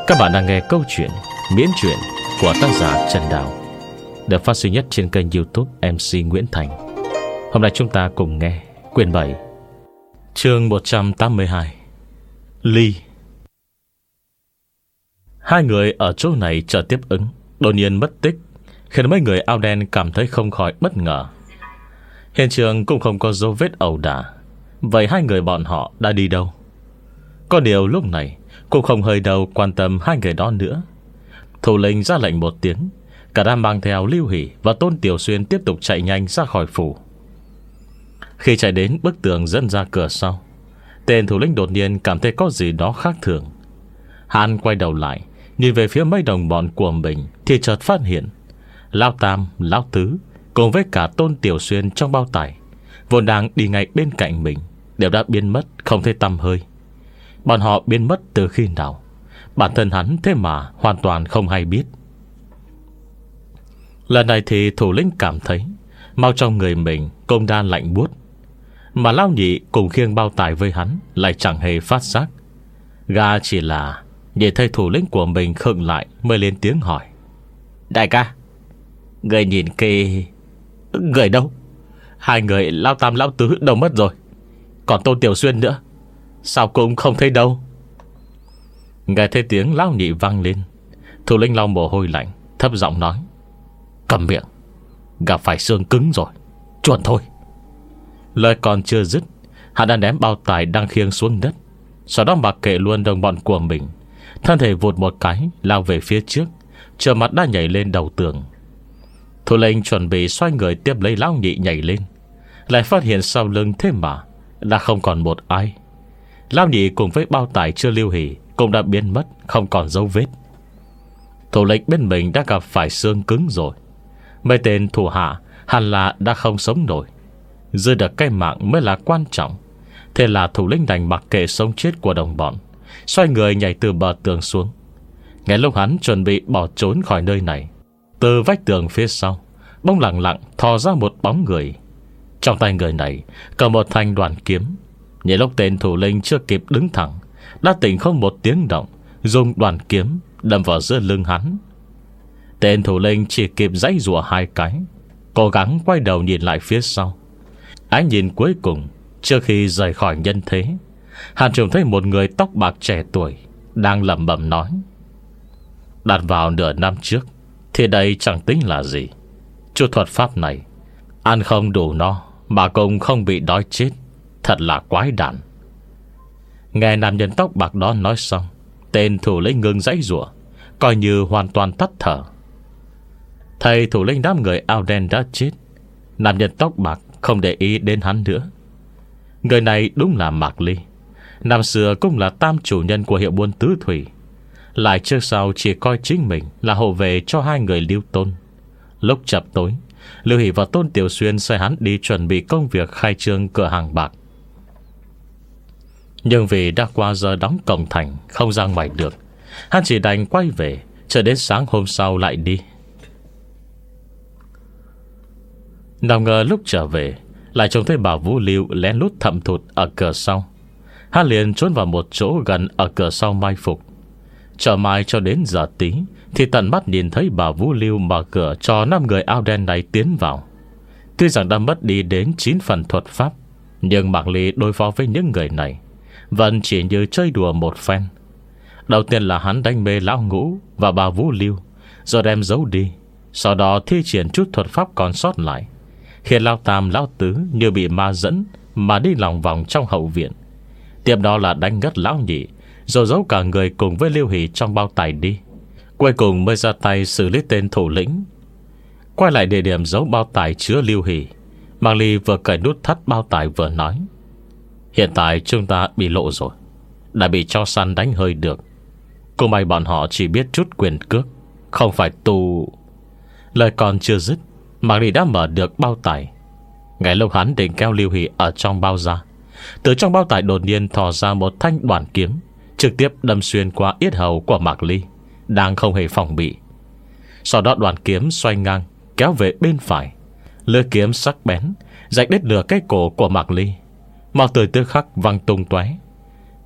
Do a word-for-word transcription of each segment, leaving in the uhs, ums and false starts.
Các bạn đang nghe câu chuyện miễn truyện của tác giả Trần Đào, được phát sinh nhất trên kênh YouTube em xê Nguyễn Thành. Hôm nay chúng ta cùng nghe quyển bảy, chương một trăm tám mươi hai, Ly. Hai người ở chỗ này chờ tiếp ứng đột nhiên mất tích, khiến mấy người áo đen cảm thấy không khỏi bất ngờ. Hiện trường cũng không có dấu vết ẩu đả. Vậy hai người bọn họ đã đi đâu? Có điều lúc này cũng không hơi đâu quan tâm hai người đó nữa. Thủ lĩnh ra lệnh một tiếng, cả đám mang theo Lưu Hỷ và Tôn Tiểu Xuyên tiếp tục chạy nhanh ra khỏi phủ. Khi chạy đến bức tường dẫn ra cửa sau, tên thủ lĩnh đột nhiên cảm thấy có gì đó khác thường. Hắn quay đầu lại, nhìn về phía mấy đồng bọn của mình, thì chợt phát hiện Lão Tam, Lão Tứ cùng với cả Tôn Tiểu Xuyên trong bao tải vốn đang đi ngay bên cạnh mình đều đã biến mất không thấy tăm hơi. Bọn họ biến mất từ khi nào, bản thân hắn thế mà hoàn toàn không hay biết. Lần này thì thủ lĩnh cảm thấy mau trong người mình cũng đã lạnh buốt, mà Lão Nhị cùng khiêng bao tải với hắn lại chẳng hề phát giác. Gã chỉ là nhìn thấy thủ lĩnh của mình khựng lại mới lên tiếng hỏi: Đại ca, người nhìn kì, người đâu? Hai người Lão Tam Lão Tứ đâu mất rồi? Còn Tôn Tiểu Xuyên nữa, sao cũng không thấy đâu? Nghe thấy tiếng Lão Nhị vang lên, thủ lĩnh lau mồ hôi lạnh, thấp giọng nói: Cầm miệng, gặp phải xương cứng rồi, chuẩn thôi. Lời còn chưa dứt, hắn đã ném bao tải đang khiêng xuống đất, sau đó mặc kệ luôn đồng bọn của mình, thân thể vụt một cái lao về phía trước, trở mặt đã nhảy lên đầu tường. Thủ lĩnh chuẩn bị xoay người tiếp lấy Lão Nhị nhảy lên, lại phát hiện sau lưng thế mà đã không còn một ai. Lão Nhị cùng với bao tải chưa lưu hỷ cũng đã biến mất, không còn dấu vết. Thủ lĩnh bên mình đã gặp phải xương cứng rồi. Mấy tên thủ hạ hẳn là đã không sống nổi, giữ được cái mạng mới là quan trọng. Thế là thủ lĩnh đành mặc kệ sống chết của đồng bọn, xoay người nhảy từ bờ tường xuống. Ngay lúc hắn chuẩn bị bỏ trốn khỏi nơi này, từ vách tường phía sau bỗng lặng lặng thò ra một bóng người. Trong tay người này cầm một thanh đoàn kiếm. Nhìn lúc tên thủ lĩnh chưa kịp đứng thẳng, đã tỉnh không một tiếng động, dùng đoàn kiếm đâm vào giữa lưng hắn. Tên thủ lĩnh chỉ kịp giãy giụa hai cái, cố gắng quay đầu nhìn lại phía sau. Ánh nhìn cuối cùng trước khi rời khỏi nhân thế, hắn trông thấy một người tóc bạc trẻ tuổi đang lẩm bẩm nói: Đặt vào nửa năm trước thì đây chẳng tính là gì. Chút thuật pháp này ăn không đủ no mà cũng không bị đói chết, thật là quái đản. Nghe nam nhân tóc bạc đó nói xong, tên thủ lĩnh ngừng giãy giụa, coi như hoàn toàn tắt thở. Thầy thủ lĩnh đám người áo đen đã chết, nam nhân tóc bạc không để ý đến hắn nữa. Người này đúng là Mạc Ly, năm xưa cũng là tam chủ nhân của hiệu buôn tứ thủy, lại trước sau chỉ coi chính mình là hộ vệ cho hai người Lưu Tôn. Lúc chập tối, Lưu Hỷ và Tôn Tiểu Xuyên sai hắn đi chuẩn bị công việc khai trương cửa hàng bạc. Nhưng vì đã qua giờ đóng cổng thành, không ra ngoài được, hắn chỉ đành quay về, chờ đến sáng hôm sau lại đi. Nào ngờ lúc trở về, lại trông thấy bà Vũ Lưu lén lút thậm thụt ở cửa sau. Hắn liền trốn vào một chỗ gần ở cửa sau mai phục. Chờ mai cho đến giờ tí thì tận mắt nhìn thấy bà Vũ Lưu mở cửa cho năm người áo đen này tiến vào. Tuy rằng đã mất đi đến chín phần thuật pháp, nhưng Mạc Ly đối phó với những người này vẫn chỉ như chơi đùa một phen. Đầu tiên là hắn đánh mê Lão Ngũ và bà Vũ Lưu, rồi đem giấu đi. Sau đó thi triển chút thuật pháp còn sót lại, khiến Lão Tam Lão Tứ như bị ma dẫn mà đi lòng vòng trong hậu viện. Tiếp đó là đánh ngất Lão Nhị, rồi giấu cả người cùng với Lưu Hỷ trong bao tải đi. Cuối cùng mới ra tay xử lý tên thủ lĩnh. Quay lại địa điểm giấu bao tải chứa Lưu Hỷ, Mạc Ly vừa cởi nút thắt bao tải vừa nói: Hiện tại chúng ta bị lộ rồi, đã bị cho săn đánh hơi được. Cũng may bọn họ chỉ biết chút quyền cước, không phải tu. Lời còn chưa dứt, Mạc Ly đã mở được bao tải. Ngay lúc hắn định kéo Lưu Hỷ ở trong bao ra, từ trong bao tải đột nhiên thò ra một thanh đoàn kiếm, trực tiếp đâm xuyên qua yết hầu của Mạc Ly, đang không hề phòng bị. Sau đó đoàn kiếm xoay ngang kéo về bên phải, lưỡi kiếm sắc bén rạch đứt nửa cái cổ của Mạc Ly. Máu tươi tức khắc văng tung tóe.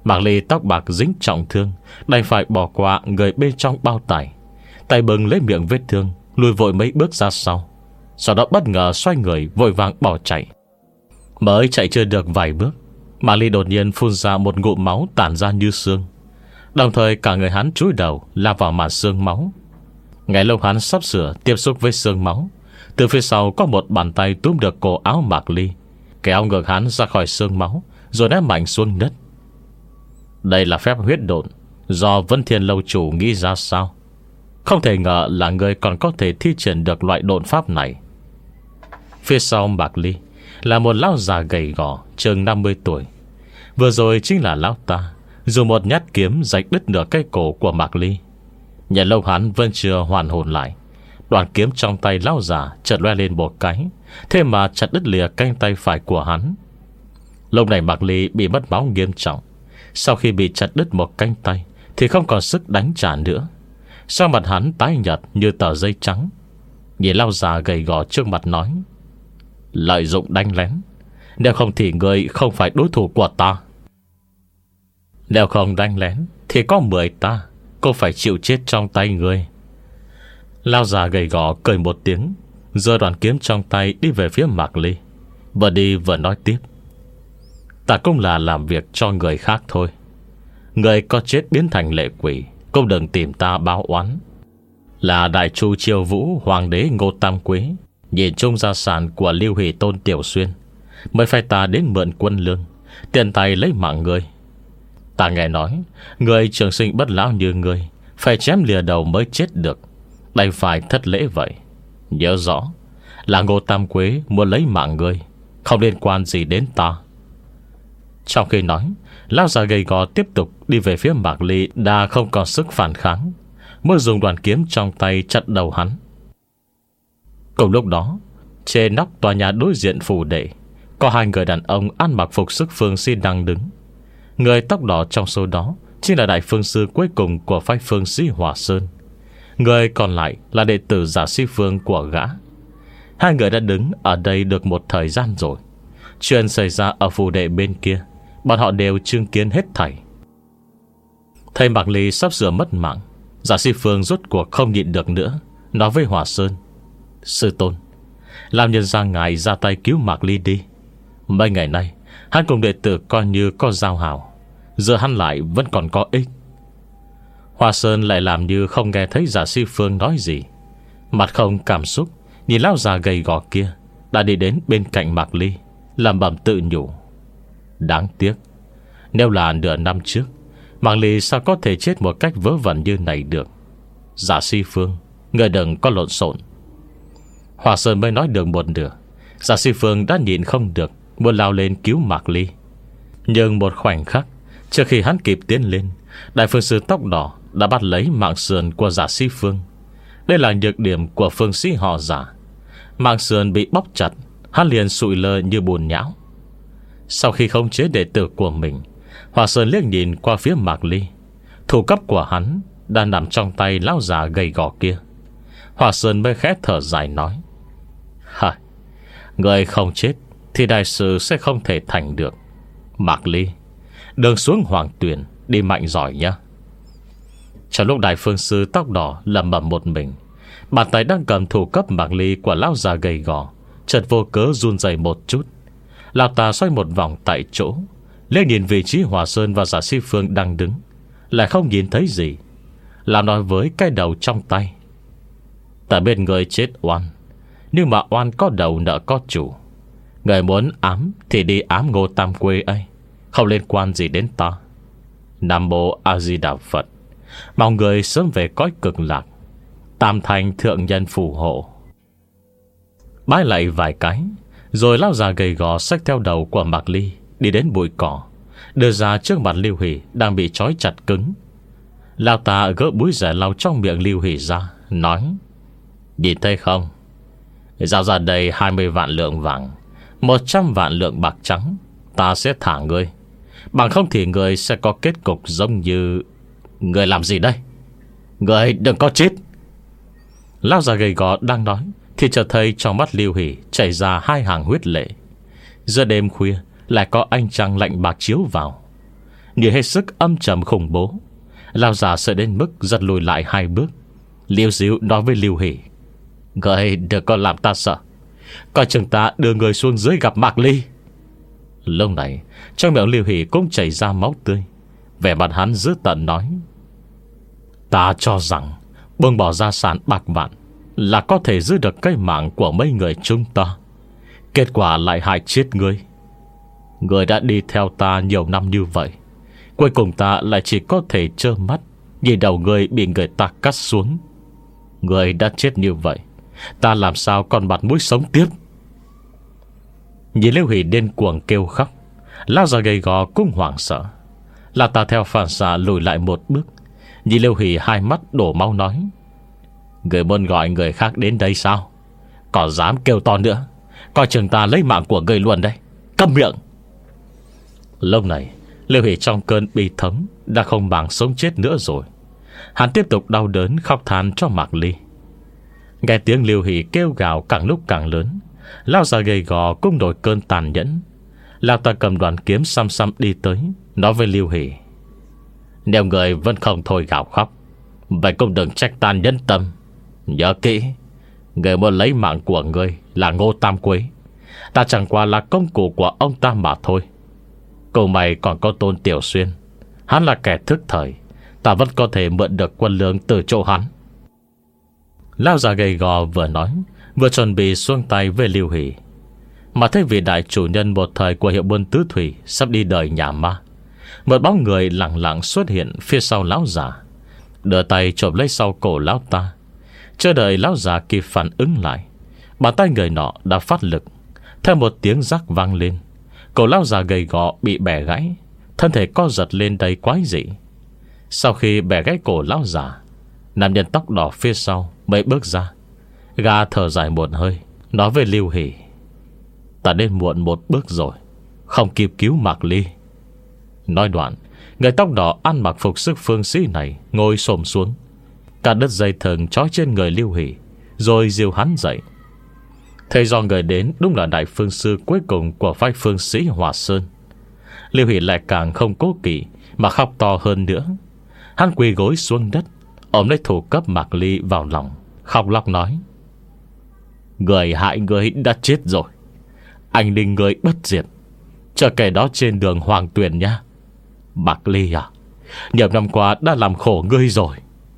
Mạc Ly tóc bạc dính trọng thương, đành phải bỏ qua người bên trong bao tải, tay bưng lấy miệng vết thương, lùi vội mấy bước ra sau. Sau đó bất ngờ xoay người vội vàng bỏ chạy. Mới chạy chưa được vài bước, Mạc Ly đột nhiên phun ra một ngụm máu tản ra như sương. Đồng thời cả người hắn chúi đầu lao vào màn sương máu. Ngay lúc hắn sắp sửa tiếp xúc với sương máu, từ phía sau có một bàn tay túm được cổ áo Mạc Ly, kéo ngược hắn ra khỏi sương máu, rồi ném mạnh xuống đất. Đây là phép huyết độn do Vân Thiên lâu chủ nghĩ ra sao? Không thể ngờ là người còn có thể thi triển được loại độn pháp này. Phía sau Mạc Ly là một lão già gầy gò chừng năm mươi tuổi. Vừa rồi chính là lão ta dùng một nhát kiếm rạch đứt nửa cái cổ của Mạc Ly. Nhận lâu hắn vẫn chưa hoàn hồn lại, đoạn kiếm trong tay lão già chợt loe lên một cái, thế mà chặt đứt lìa cánh tay phải của hắn. Lúc này Mạc Ly bị mất máu nghiêm trọng. Sau khi bị chặt đứt một cánh tay thì không còn sức đánh trả nữa. Sau mặt hắn tái nhợt như tờ giấy trắng. Nhìn lão già gầy gò trước mặt nói: lợi dụng đánh lén, nếu không thì người không phải đối thủ của ta. Nếu không đánh lén thì có mười ta cũng phải chịu chết trong tay người. Lão già gầy gò cười một tiếng, giơ đoạn kiếm trong tay đi về phía Mạc Ly, vừa đi vừa nói tiếp: ta cũng là làm việc cho người khác thôi. Người có chết biến thành lệ quỷ cũng đừng tìm ta báo oán. Là Đại Chu Chiêu Vũ Hoàng đế Ngô Tam Quế nhìn chung gia sản của Lưu Hỷ Tôn Tiểu Xuyên, mới phải ta đến mượn quân lương, tiền tay lấy mạng người. Ta nghe nói người trường sinh bất lão như người phải chém lìa đầu mới chết được, đành phải thất lễ vậy. Nhớ rõ là Ngô Tam Quế muốn lấy mạng người, không liên quan gì đến ta. Trong khi nói, lão già gầy gò tiếp tục đi về phía Mạc Ly đã không còn sức phản kháng, mới dùng đoàn kiếm trong tay chặt đầu hắn. Cùng lúc đó, trên nóc tòa nhà đối diện phủ đệ có hai người đàn ông ăn mặc phục sức phương sĩ đang đứng. Người tóc đỏ trong số đó chính là đại phương sư cuối cùng của phái phương sĩ Hỏa Sơn. Người còn lại là đệ tử Giả Sĩ Phương của gã. Hai người đã đứng ở đây được một thời gian rồi. Chuyện xảy ra ở phủ đệ bên kia, bọn họ đều chứng kiến hết thảy. Thầy Mạc Ly sắp sửa mất mạng, Giả Sĩ Phương rốt cuộc không nhịn được nữa, nói với Hỏa Sơn: sư tôn, làm nhân ra ngài ra tay cứu Mạc Ly đi. Mấy ngày nay hắn cùng đệ tử coi như có giao hảo, giờ hắn lại vẫn còn có ích. Hỏa Sơn lại làm như không nghe thấy Giả Sĩ Phương nói gì, mặt không cảm xúc nhìn lão già gầy gò kia đã đi đến bên cạnh Mạc Ly, làm bẩm tự nhủ: đáng tiếc, nếu là nửa năm trước, Mạc Ly sao có thể chết một cách vớ vẩn như này được. Giả Sĩ Phương, người đừng có lộn xộn. Hỏa Sơn mới nói được một nửa, Giả Sĩ Phương đã nhịn không được, muốn lao lên cứu Mạc Ly. Nhưng một khoảnh khắc trước khi hắn kịp tiến lên, đại phương sư tóc đỏ đã bắt lấy mạng sườn của Giả Sĩ Phương. Đây là nhược điểm của phương sĩ họ Giả. Mạng sườn bị bóc chặt, hắn liền sụi lơ như bùn nhão. Sau khi khống chế đệ tử của mình, Hỏa Sơn liếc nhìn qua phía Mạc Ly. Thủ cấp của hắn đã nằm trong tay lão già gầy gò kia. Hỏa Sơn mới khẽ thở dài nói: hả, người không chết thì đại sự sẽ không thể thành được. Mạc Ly, đường xuống Hoàng Tuyền, đi mạnh giỏi nhá. Trong lúc đại phương sư tóc đỏ lẩm bẩm một mình, bàn tay đang cầm thủ cấp Mạc Ly của lão già gầy gò chợt vô cớ run rẩy một chút. Lão ta xoay một vòng tại chỗ, liếc nhìn vị trí Hỏa Sơn và Giả Sĩ Phương đang đứng, lại không nhìn thấy gì. Lão nói với cái đầu trong tay: ta biết người chết oan, nhưng mà oan có đầu nợ có chủ. Người muốn ám thì đi ám Ngô Tam Quế ấy, không liên quan gì đến ta. Nam Mô A Di Đà Phật. Mong người sớm về cõi cực lạc, tam thành thượng nhân phù hộ. Bái lại vài cái, rồi lão già gầy gò xách theo đầu của Mạc Ly đi đến bụi cỏ, đưa ra trước mặt Lưu Hỷ đang bị trói chặt cứng. Lão ta gỡ búi rẻ lau trong miệng Lưu Hỷ ra, nói: nhìn thấy không, giao ra đây hai mươi vạn lượng vàng, một trăm vạn lượng bạc trắng, ta sẽ thả ngươi. Bằng không thì ngươi sẽ có kết cục giống như... Ngươi làm gì đây? Ngươi đừng có chết. Lão già gầy gò đang nói thì chợt thấy trong mắt Lưu Hỷ chảy ra hai hàng huyết lệ. Giữa đêm khuya lại có ánh trăng lạnh bạc chiếu vào. nhìn hết sức âm trầm khủng bố. Lão già sợ đến mức giật lùi lại hai bước. Liêu Diếu nói với Lưu Hỷ: Người đừng có làm ta sợ, coi chừng ta đưa người xuống dưới gặp Mạc Ly. Lúc này trong miệng Lưu Hỷ cũng chảy ra máu tươi. Vẻ mặt hắn dữ tợn nói: Ta cho rằng buông bỏ gia sản bạc vạn là có thể giữ được cái mạng của mấy người chúng ta, kết quả lại hại chết ngươi. Ngươi đã đi theo ta nhiều năm như vậy, cuối cùng ta lại chỉ có thể trơ mắt nhìn đầu ngươi bị người ta cắt xuống. Ngươi đã chết như vậy, ta làm sao còn mặt mũi sống tiếp. Nhìn Lưu Hỷ điên cuồng kêu khóc, lão già gầy gò cũng hoảng sợ. Là ta theo phản xạ lùi lại một bước, nhìn Lưu Hỷ hai mắt đổ máu nói: Người muốn gọi người khác đến đây sao? Còn dám kêu to nữa, coi chừng ta lấy mạng của người luôn đây. Câm miệng. Lúc này Lưu Hỷ trong cơn bi thống đã không bằng sống chết nữa rồi. Hắn tiếp tục đau đớn khóc than cho Mạc Ly. Nghe tiếng Lưu Hỷ kêu gào càng lúc càng lớn, lão già gầy gò cũng đổi cơn tàn nhẫn. Lão ta cầm đoàn kiếm xăm xăm đi tới, nói với Lưu Hỷ: Nếu người vẫn không thôi gào khóc, vậy cũng đừng trách tàn nhẫn tâm. Nhớ kỹ, người muốn lấy mạng của người là Ngô Tam Quế, ta chẳng qua là công cụ của ông ta mà thôi. Cậu mày còn có Tôn Tiểu Xuyên, hắn là kẻ thức thời, ta vẫn có thể mượn được quân lương từ chỗ hắn. Lão già gầy gò vừa nói, vừa chuẩn bị xuông tay với Lưu Hỷ. Mà thấy vị đại chủ nhân một thời của hiệu buôn tứ thủy sắp đi đời nhà ma, một bóng người lặng lặng xuất hiện phía sau lão già, đưa tay chộp lấy sau cổ lão ta. Chờ đợi lão già kịp phản ứng lại, bàn tay người nọ đã phát lực. Theo một tiếng rắc vang lên, cổ lão già gầy gò bị bẻ gãy, thân thể co giật lên đầy quái dị. Sau khi bẻ gãy cổ lão già, nam nhân tóc đỏ phía sau mới bước ra. Gã thở dài một hơi, nói với Lưu Hỷ: Ta đến muộn một bước rồi, không kịp cứu Mạc Ly. Nói đoạn, người tóc đỏ ăn mặc phục sức phương sĩ này ngồi xổm xuống, cả đất dây thừng trói trên người Lưu Hỷ, rồi dìu hắn dậy. Thấy do người đến đúng là đại phương sư cuối cùng của phái phương sĩ Hòa Sơn, Lưu Hỷ lại càng không cố kỵ mà khóc to hơn nữa. Hắn quỳ gối xuống đất, ôm lấy thủ cấp Mạc Ly vào lòng, khóc lóc nói: Người hại người đã chết rồi, anh linh người bất diệt, chờ kẻ đó trên đường Hoàng Tuyền nha. Mạc Ly à, nhiều năm qua đã làm khổ ngươi rồi.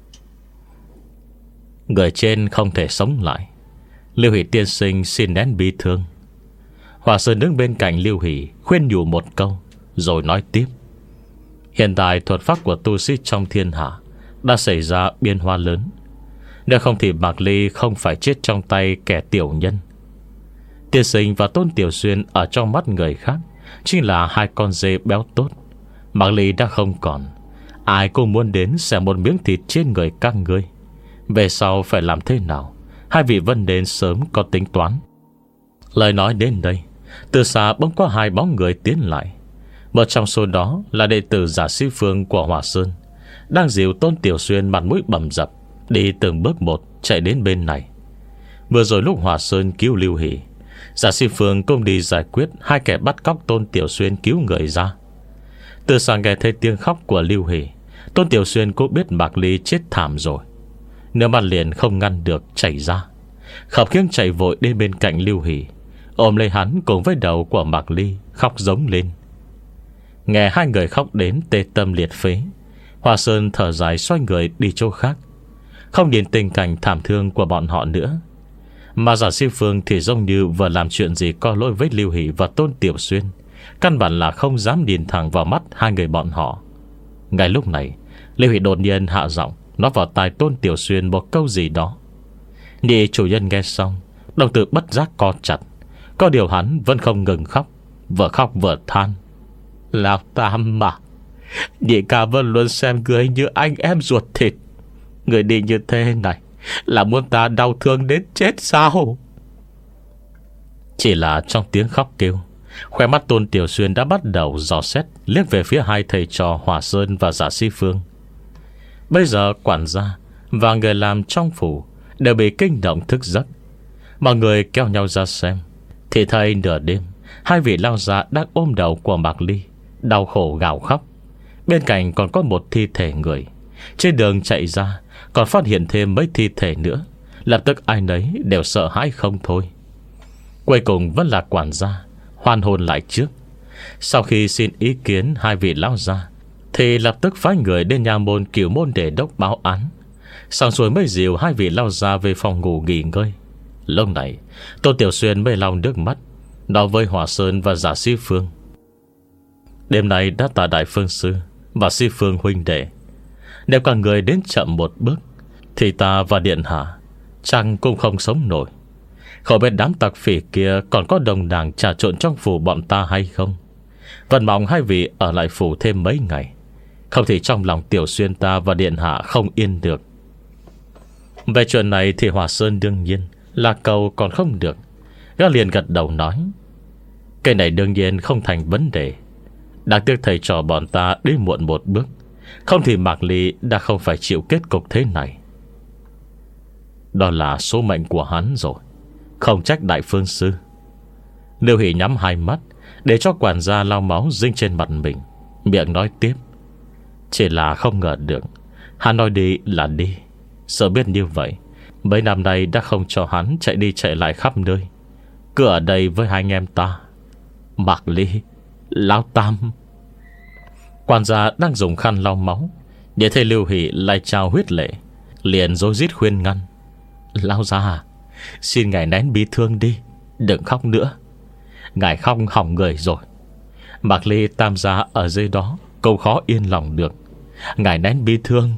Người trên không thể sống lại, Lưu Hỷ tiên sinh xin nén bi thương. Hòa Sơn đứng bên cạnh Lưu Hỷ khuyên nhủ một câu, rồi nói tiếp: Hiện tại thuật pháp của tu sĩ trong thiên hạ đã xảy ra biến hóa lớn, nếu không thì Mạc Ly không phải chết trong tay kẻ tiểu nhân. Tiên sinh và Tôn Tiểu Xuyên ở trong mắt người khác chính là hai con dê béo tốt. Mạc Ly đã không còn, ai cũng muốn đến xem một miếng thịt trên người các ngươi. Về sau phải làm thế nào, hai vị Vân đến sớm có tính toán. Lời nói đến đây, từ xa bỗng có hai bóng người tiến lại. Một trong số đó là đệ tử Giả Sĩ Phương của Hòa Sơn, đang dìu Tôn Tiểu Xuyên mặt mũi bầm dập đi từng bước một chạy đến bên này. Vừa rồi lúc Hòa Sơn cứu Lưu Hỷ, Giả Sĩ Phương cũng đi giải quyết hai kẻ bắt cóc Tôn Tiểu Xuyên cứu người ra. Từ xa nghe thấy tiếng khóc của Lưu Hỷ, Tôn Tiểu Xuyên cũng biết Mạc Ly chết thảm rồi, nước mắt liền không ngăn được chảy ra. Khập khiễng chạy vội đến bên cạnh Lưu Hỷ, ôm lấy hắn cùng với đầu của Mạc Ly, khóc giống lên. Nghe hai người khóc đến tê tâm liệt phế, Hòa Sơn thở dài xoay người đi chỗ khác, không nhìn tình cảnh thảm thương của bọn họ nữa. Mà Giả Sĩ Phương thì giống như vừa làm chuyện gì có lỗi với Lưu Hỷ và Tôn Tiểu Xuyên, căn bản là không dám nhìn thẳng vào mắt hai người bọn họ. Ngay lúc này, Lưu Hỷ đột nhiên hạ giọng nói vào tai Tôn Tiểu Xuyên một câu gì đó. Nhị chủ nhân nghe xong, đồng tử bất giác co chặt. Có điều hắn vẫn không ngừng khóc, vừa khóc vừa than: Lão Tam mà, nhị ca vẫn luôn xem người như anh em ruột thịt. Người đi như thế này là muốn ta đau thương đến chết sao? Chỉ là trong tiếng khóc kêu, khóe mắt Tôn Tiểu Xuyên đã bắt đầu dò xét, liếc về phía hai thầy trò Hòa Sơn và Giả Sĩ Phương. Bây giờ quản gia và người làm trong phủ đều bị kinh động thức giấc. Mọi người kéo nhau ra xem, thì thấy nửa đêm hai vị lao già đang ôm đầu của Mạc Ly, đau khổ gào khóc. Bên cạnh còn có một thi thể người. Trên đường chạy ra còn phát hiện thêm mấy thi thể nữa. Lập tức ai nấy đều sợ hãi không thôi. Cuối cùng vẫn là quản gia hoan hồn lại trước. Sau khi xin ý kiến hai vị lão gia, thì lập tức phái người đến nhà môn Cửu Môn để đốc báo án. Xong xuôi mới dìu hai vị lao ra về phòng ngủ nghỉ ngơi. Lúc này Tôn Tiểu Xuyên mới lau nước mắt, nói với Hòa Sơn và Giả Sĩ Phương: đêm nay đã tạ Đại Phương Sư và Sĩ Phương huynh đệ, nếu cả người đến chậm một bước thì ta và điện hạ chẳng cũng không sống nổi. Không biết đám tặc phỉ kia còn có đồng đảng trà trộn trong phủ bọn ta hay không. Vẫn mong hai vị ở lại phủ thêm mấy ngày, không thì trong lòng Tiểu Xuyên ta và điện hạ không yên được. Về chuyện này thì Hòa Sơn đương nhiên là cầu còn không được. Gã liền gật đầu nói: cái này đương nhiên không thành vấn đề. Đáng tiếc thầy trò bọn ta đi muộn một bước, không thì Mạc Ly đã không phải chịu kết cục thế này. Đó là số mệnh của hắn rồi, không trách Đại Phương Sư. Lưu Hỷ nhắm hai mắt để cho quản gia lau máu dính trên mặt mình, miệng nói tiếp: chỉ là không ngờ được hắn nói đi là đi. Sợ biết như vậy, mấy năm nay đã không cho hắn chạy đi chạy lại khắp nơi, cứ ở đây với hai anh em ta. Mạc Ly, Lão Tam. Quản gia đang dùng khăn lau máu, để thấy Lưu Hỷ lại trao huyết lệ, liền rối rít khuyên ngăn: lão gia, xin ngài nén bi thương đi, đừng khóc nữa. Ngài khóc hỏng người rồi. Mạc Ly Tam gia ở dưới đó câu khó yên lòng được. Ngài nén bi thương.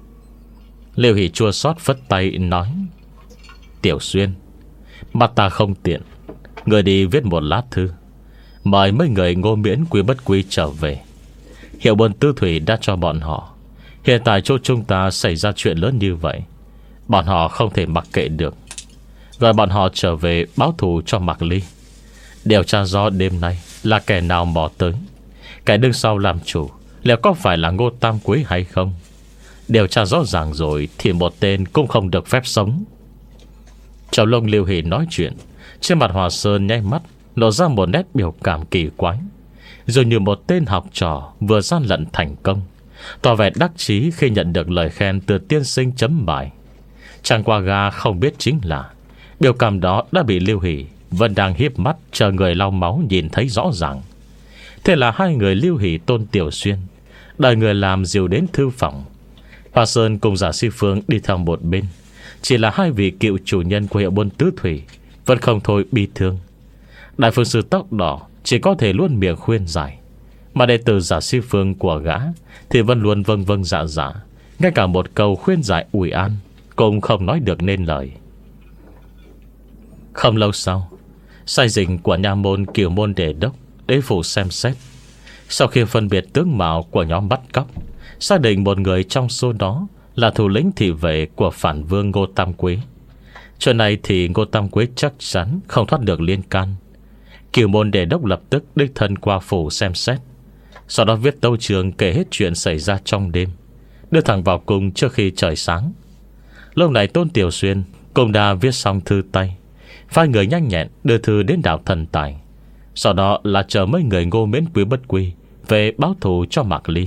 Lưu Hỷ chua xót phất tay nói: Tiểu Xuyên, mặt ta không tiện, người đi viết một lá thư mời mấy người Ngô Miễn Quý Bất Quý trở về. Hiệu buôn Tư Thủy đã cho bọn họ. Hiện tại chỗ chúng ta xảy ra chuyện lớn như vậy, bọn họ không thể mặc kệ được. Gọi bọn họ trở về báo thù cho Mạc Ly. Điều tra rõ đêm nay là kẻ nào mò tới, kẻ đứng sau làm chủ liệu có phải là Ngô Tam Quế hay không. Điều tra rõ ràng rồi thì một tên cũng không được phép sống. Trong lúc Lưu Hỷ nói chuyện, trên mặt Hòa Sơn nháy mắt lộ ra một nét biểu cảm kỳ quái, rồi như một tên học trò vừa gian lận thành công, tỏ vẻ đắc chí khi nhận được lời khen từ tiên sinh chấm bài. Chẳng qua gà không biết chính là biểu cảm đó đã bị Lưu Hỷ vẫn đang hiếp mắt chờ người lau máu nhìn thấy rõ ràng. Thế là hai người Lưu Hỷ Tôn Tiểu Xuyên đợi người làm dìu đến thư phòng. Hòa Sơn cùng Giả Sĩ Phương đi theo một bên. Chỉ là hai vị cựu chủ nhân của hiệu buôn Tứ Thủy vẫn không thôi bi thương. Đại Phương Sư tóc đỏ chỉ có thể luôn miệng khuyên giải, mà đệ tử Giả Sĩ Phương của gã thì vẫn luôn vâng vâng dạ dạ, ngay cả một câu khuyên giải ủi an cũng không nói được nên lời. Không lâu sau, sai dình của nhà môn Cửu Môn Đề Đốc đế phủ xem xét. Sau khi phân biệt tướng mạo của nhóm bắt cóc, xác định một người trong số đó là thủ lĩnh thị vệ của phản vương Ngô Tam Quế. Chuyện này thì Ngô Tam Quế chắc chắn không thoát được liên can. Cửu Môn Đề Đốc lập tức đích thân qua phủ xem xét, sau đó viết tấu chương kể hết chuyện xảy ra trong đêm, đưa thẳng vào cung trước khi trời sáng. Lúc này Tôn Tiểu Xuyên cũng đã viết xong thư tay, phái người nhanh nhẹn đưa thư đến đảo Thần Tài. Sau đó là chờ mấy người Ngô Miễn Quý Bất Quý về báo thù cho Mạc Ly.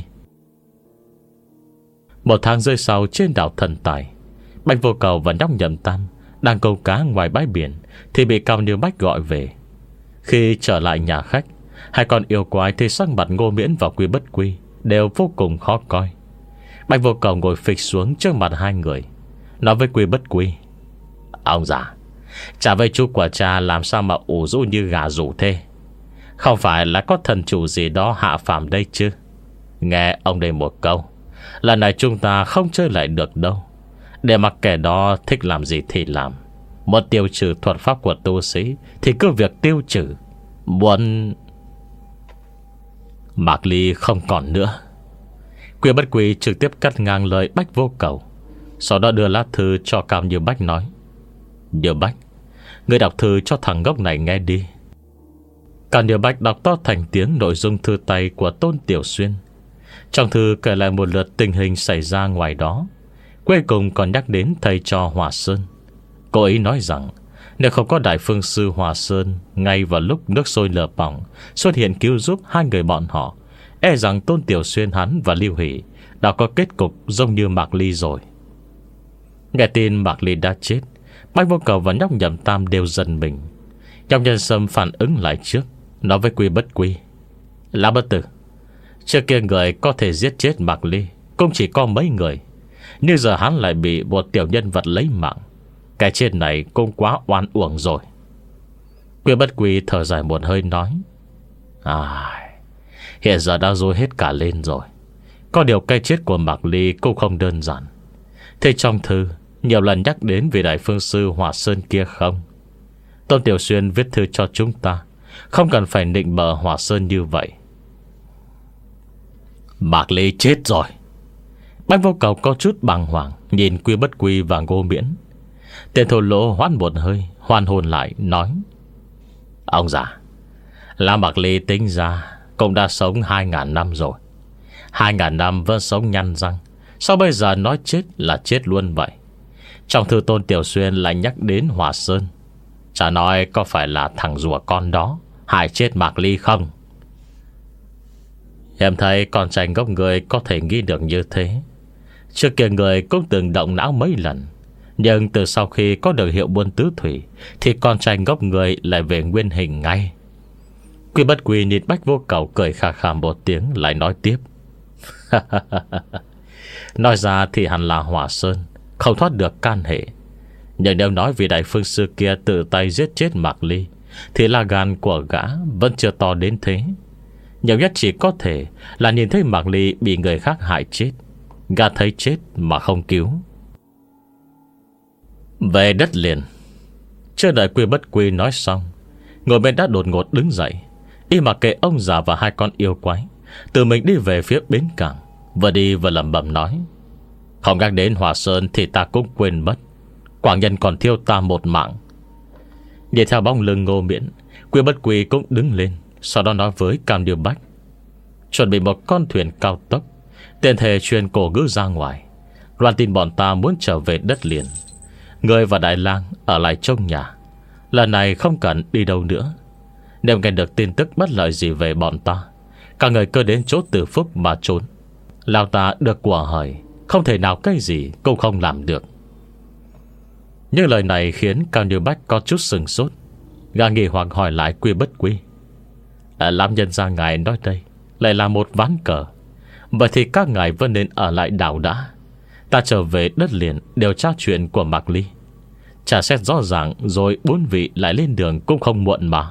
Một tháng rơi sau, trên đảo Thần Tài, Bạch Vô Cầu và nhóc Nhậm Tam đang câu cá ngoài bãi biển thì bị Cao Như Bách gọi về. Khi trở lại nhà khách, hai con yêu quái thấy sắc mặt Ngô Miễn và Quý Bất Quý đều vô cùng khó coi. Bạch Vô Cầu ngồi phịch xuống trước mặt hai người, nói với Quý Bất Quý: Ông già, trả với chú của cha làm sao mà ủ rũ như gà rủ thế? Không phải là có thần chủ gì đó hạ phàm đây chứ? Nghe ông đây một câu, lần này chúng ta không chơi lại được đâu. Để mặc kẻ đó thích làm gì thì làm. Muốn tiêu trừ thuật pháp của tu sĩ thì cứ việc tiêu trừ. Muốn... Mạc Ly không còn nữa. Quý Bất Quý trực tiếp cắt ngang lời Bách Vô Cầu, sau đó đưa lá thư cho Cao Như Bách nói: Như Bách, người đọc thư cho thằng ngốc này nghe đi. Cao Như Bách đọc to thành tiếng nội dung thư tay của Tôn Tiểu Xuyên. Trong thư kể lại một lượt tình hình xảy ra ngoài đó, cuối cùng còn nhắc đến thầy trò Hòa Sơn. Cô ấy nói rằng nếu không có Đại Phương Sư Hòa Sơn ngay vào lúc nước sôi lửa bỏng xuất hiện cứu giúp hai người bọn họ, E rằng Tôn Tiểu Xuyên hắn và Lưu Hỷ đã có kết cục giống như Mạc Ly rồi. Nghe tin Mạc Ly đã chết, Bách Vô Cầu và nhóc Nhậm Tam đều giận mình. Nhóc Nhân Sâm phản ứng lại trước, nói với Quy Bất Quy: Lão bất tử, trước kia người có thể giết chết Mạc Ly cũng chỉ có mấy người, nhưng giờ hắn lại bị một tiểu nhân vật lấy mạng. Cái chết này cũng quá oan uổng rồi. Quy Bất Quy thở dài một hơi nói: À, hiện giờ đã dối hết cả lên rồi. Có điều cái chết của Mạc Ly cũng không đơn giản. Thế trong thư nhiều lần nhắc đến vị đại phương sư Hỏa Sơn kia không? Tôn Tiểu Xuyên viết thư cho chúng ta, không cần phải nịnh bợ Hỏa Sơn như vậy. Mạc Ly chết rồi. Bách Vô Cầu có chút bàng hoàng nhìn Quy Bất Quy và Ngô Miễn. Tên thổ lỗ hoán một hơi, hoàn hồn lại nói: Ông già, là Mạc Ly tính ra cũng đã sống hai ngàn năm rồi. Hai ngàn năm vẫn sống nhăn răng, sao bây giờ nói chết là chết luôn vậy? Trong thư Tôn Tiểu Xuyên lại nhắc đến Hỏa Sơn. Chả nói có phải là thằng rùa con đó hại chết Mạc Ly không? Em thấy con trai ngốc người có thể nghĩ được như thế. Trước kia người cũng từng động não mấy lần, nhưng từ sau khi có được hiệu buôn tứ thủy thì con trai ngốc người lại về nguyên hình ngay. Quy Bất Quy nhìn Bách Vô Cầu cười khà khà một tiếng, lại nói tiếp: Nói ra thì hẳn là Hỏa Sơn không thoát được can hệ. Nhưng nếu nói vì đại phương sư kia tự tay giết chết Mạc Ly thì là gan của gã vẫn chưa to đến thế. Nhiều nhất chỉ có thể là nhìn thấy Mạc Ly bị người khác hại chết, gã thấy chết mà không cứu. Về đất liền. Chưa đợi Quy Bất Quy nói xong, ngồi bên đã đột ngột đứng dậy, y mặc kệ ông già và hai con yêu quái, tự mình đi về phía bến cảng. Vừa đi vừa lẩm bẩm nói: Không nhắc đến Hỏa Sơn thì ta cũng quên mất, Quảng Nhân còn thiêu ta một mạng. Đi theo bóng lưng Ngô Miễn, Quy Bất Quy cũng đứng lên, sau đó nói với Cam Điêu Bách: Chuẩn bị một con thuyền cao tốc, tiện thể truyền cổ ngữ ra ngoài, loan tin bọn ta muốn trở về đất liền. Người và Đại Lang ở lại trong nhà, lần này không cần đi đâu nữa. Nếu nghe được tin tức bất lợi gì về bọn ta, cả người cứ đến chỗ Từ Phúc mà trốn. Lão ta được của hời, không thể nào cái gì cũng không làm được. Những lời này khiến Cao Như Bách có chút sừng sốt. Gã nghi hoặc hỏi lại Quy Bất Quy: à, Làm nhân ra ngài nói đây lại là một ván cờ, vậy thì các ngài vẫn nên ở lại đảo đã. Ta trở về đất liền điều tra chuyện của Mạc Ly, trả xét rõ ràng, rồi bốn vị lại lên đường cũng không muộn mà.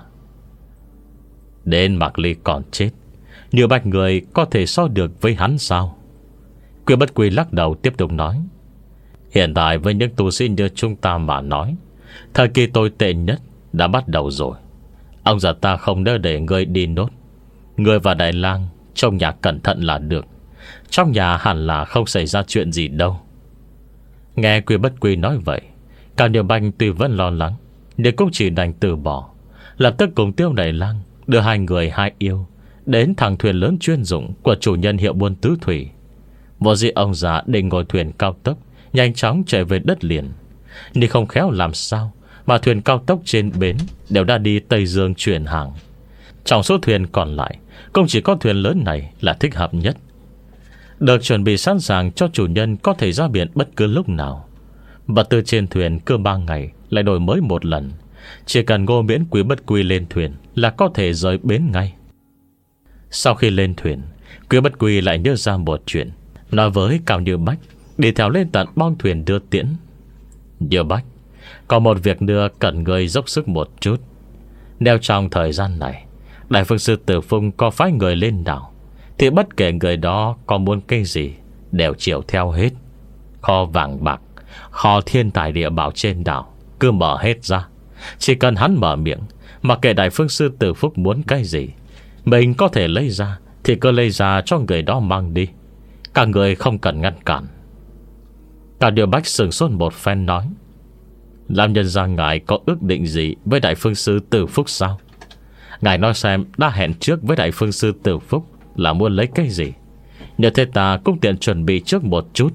Đến Mạc Ly còn chết, nhiều bạch người có thể so được với hắn sao? Quy Bất Quy lắc đầu tiếp tục nói: Hiện tại với những tu sĩ như chúng ta mà nói, thời kỳ tồi tệ nhất đã bắt đầu rồi. Ông già ta không nỡ để người đi nốt. Người và Đại Lang trong nhà cẩn thận là được. Trong nhà hẳn là không xảy ra chuyện gì đâu. Nghe Quy Bất Quy nói vậy, Cao Điều Banh tuy vẫn lo lắng, nhưng cũng chỉ đành từ bỏ, lập tức cùng Tiêu Đại Lang đưa hai người hai yêu đến thằng thuyền lớn chuyên dụng của chủ nhân hiệu buôn tứ thủy. Vô dĩ ông già định ngồi thuyền cao tốc nhanh chóng chạy về đất liền, nhưng không khéo làm sao mà thuyền cao tốc trên bến đều đã đi Tây Dương chuyển hàng. Trong số thuyền còn lại, cũng chỉ có thuyền lớn này là thích hợp nhất, được chuẩn bị sẵn sàng cho chủ nhân có thể ra biển bất cứ lúc nào. Và từ trên thuyền cứ ba ngày lại đổi mới một lần. Chỉ cần Ngô Miễn Quý Bất Quy lên thuyền là có thể rời bến ngay. Sau khi lên thuyền, Quý Bất Quy lại nhớ ra một chuyện, nói với Cao Như Bách đi theo lên tận bong thuyền đưa tiễn. Như Bách, có một việc nữa cần người dốc sức một chút. Nếu trong thời gian này Đại Phương Sư Tử Phung có phái người lên đảo, thì bất kể người đó có muốn cái gì đều chiều theo hết. Kho vàng bạc, kho thiên tài địa bảo trên đảo cứ mở hết ra. Chỉ cần hắn mở miệng, mà kể Đại Phương Sư Tử Phúc muốn cái gì, mình có thể lấy ra thì cứ lấy ra cho người đó mang đi. Cả người không cần ngăn cản. Cả Điều Bách sừng sốt một phen nói: Làm nhân ra ngài có ước định gì với Đại Phương Sư Tử Phúc sao? Ngài nói xem đã hẹn trước với Đại Phương Sư Tử Phúc là muốn lấy cái gì, nhờ thế ta cũng tiện chuẩn bị trước một chút.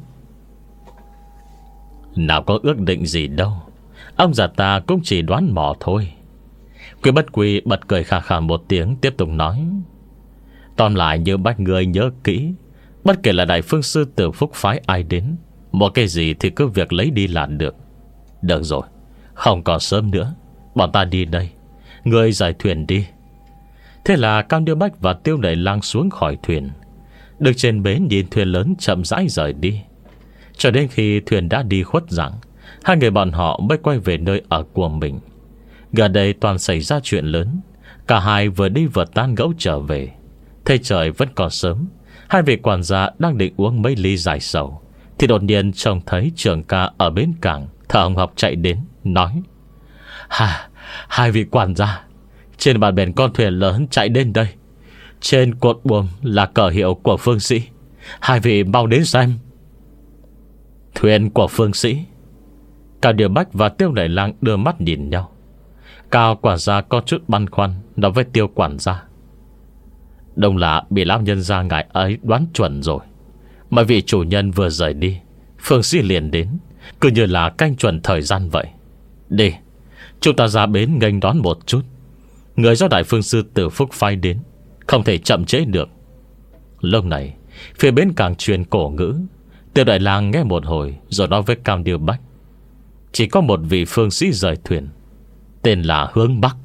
Nào có ước định gì đâu, ông già ta cũng chỉ đoán mò thôi. Quý Bất Quy bật cười khà khà một tiếng, tiếp tục nói: Tóm lại như bách người nhớ kỹ, bất kể là Đại Phương Sư Tử Phúc phái ai đến, một cái gì thì cứ việc lấy đi là được. Được rồi, không còn sớm nữa, bọn ta đi đây. Người giải thuyền đi. Thế là Cao Điêu Bách và Tiêu Đại Lang xuống khỏi thuyền, được trên bến nhìn thuyền lớn chậm rãi rời đi. Cho đến khi thuyền đã đi khuất dạng, hai người bọn họ mới quay về nơi ở của mình. Gần đây toàn xảy ra chuyện lớn. Cả hai vừa đi vừa tan gẫu trở về. Thấy trời vẫn còn sớm, hai vị quản gia đang định uống mấy ly giải sầu, thì đột nhiên trông thấy Trường Ca ở bến cảng thở hồng hộc chạy đến, nói: Hà, hai vị quản gia, trên bàn bèn con thuyền lớn chạy đến đây. Trên cột buồm là cờ hiệu của Phương Sĩ. Hai vị mau đến xem. Thuyền của Phương Sĩ. Cao Điêu Bách và Tiêu Đại Lang đưa mắt nhìn nhau. Cao quản gia có chút băn khoăn nói với Tiêu quản gia: Đông là bị lão nhân gia ngài ấy đoán chuẩn rồi. Mà vị chủ nhân vừa rời đi, Phương Sĩ liền đến, cứ như là canh chuẩn thời gian vậy. Đi, chúng ta ra bến nghênh đón một chút. Người do Đại Phương Sư Tử Phúc phái đến, không thể chậm trễ được. Lúc này phía bến cảng truyền cổ ngữ. Tiêu Đại Lang nghe một hồi rồi nói với Cao Điêu Bách: Chỉ có một vị phương sĩ rời thuyền, tên là Hướng Bắc.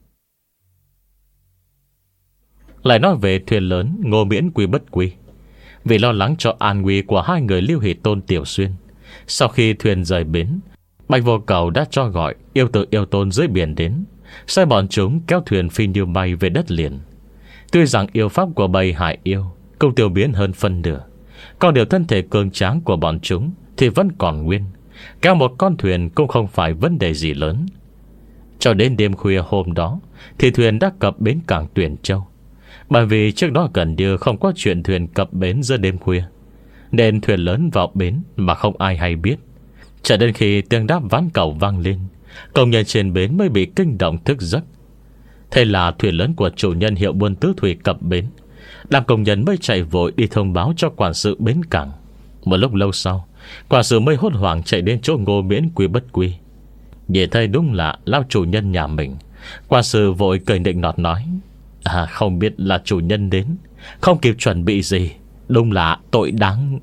Lại nói về thuyền lớn Ngô Miễn Quy Bất Quy. Vì lo lắng cho an nguy của hai người Lưu Hỷ Tôn Tiểu Xuyên, sau khi thuyền rời bến, Bạch Vô Cầu đã cho gọi Yêu Tự Yêu Tôn dưới biển đến, sai bọn chúng kéo thuyền phi như bay về đất liền. Tuy rằng yêu pháp của bầy hải yêu cũng tiêu biến hơn phân nửa, còn điều thân thể cường tráng của bọn chúng thì vẫn còn nguyên. Kéo một con thuyền cũng không phải vấn đề gì lớn. Cho đến đêm khuya hôm đó thì thuyền đã cập bến cảng Tuyển Châu. Bởi vì trước đó gần như không có chuyện thuyền cập bến giữa đêm khuya, nên thuyền lớn vào bến mà không ai hay biết. Cho đến khi tiếng đáp ván cầu vang lên, công nhân trên bến mới bị kinh động thức giấc. Thế là thuyền lớn của chủ nhân hiệu buôn tứ thủy cập bến. Đám công nhân mới chạy vội đi thông báo cho quản sự bến cảng. Một lúc lâu sau, quản sự mới hốt hoảng chạy đến chỗ Ngô Miễn Quy Bất Quy. Nhìn thấy đúng là lão chủ nhân nhà mình, quản sự vội cười nịnh nọt nói: À, không biết là chủ nhân đến, không kịp chuẩn bị gì, đúng là tội đáng.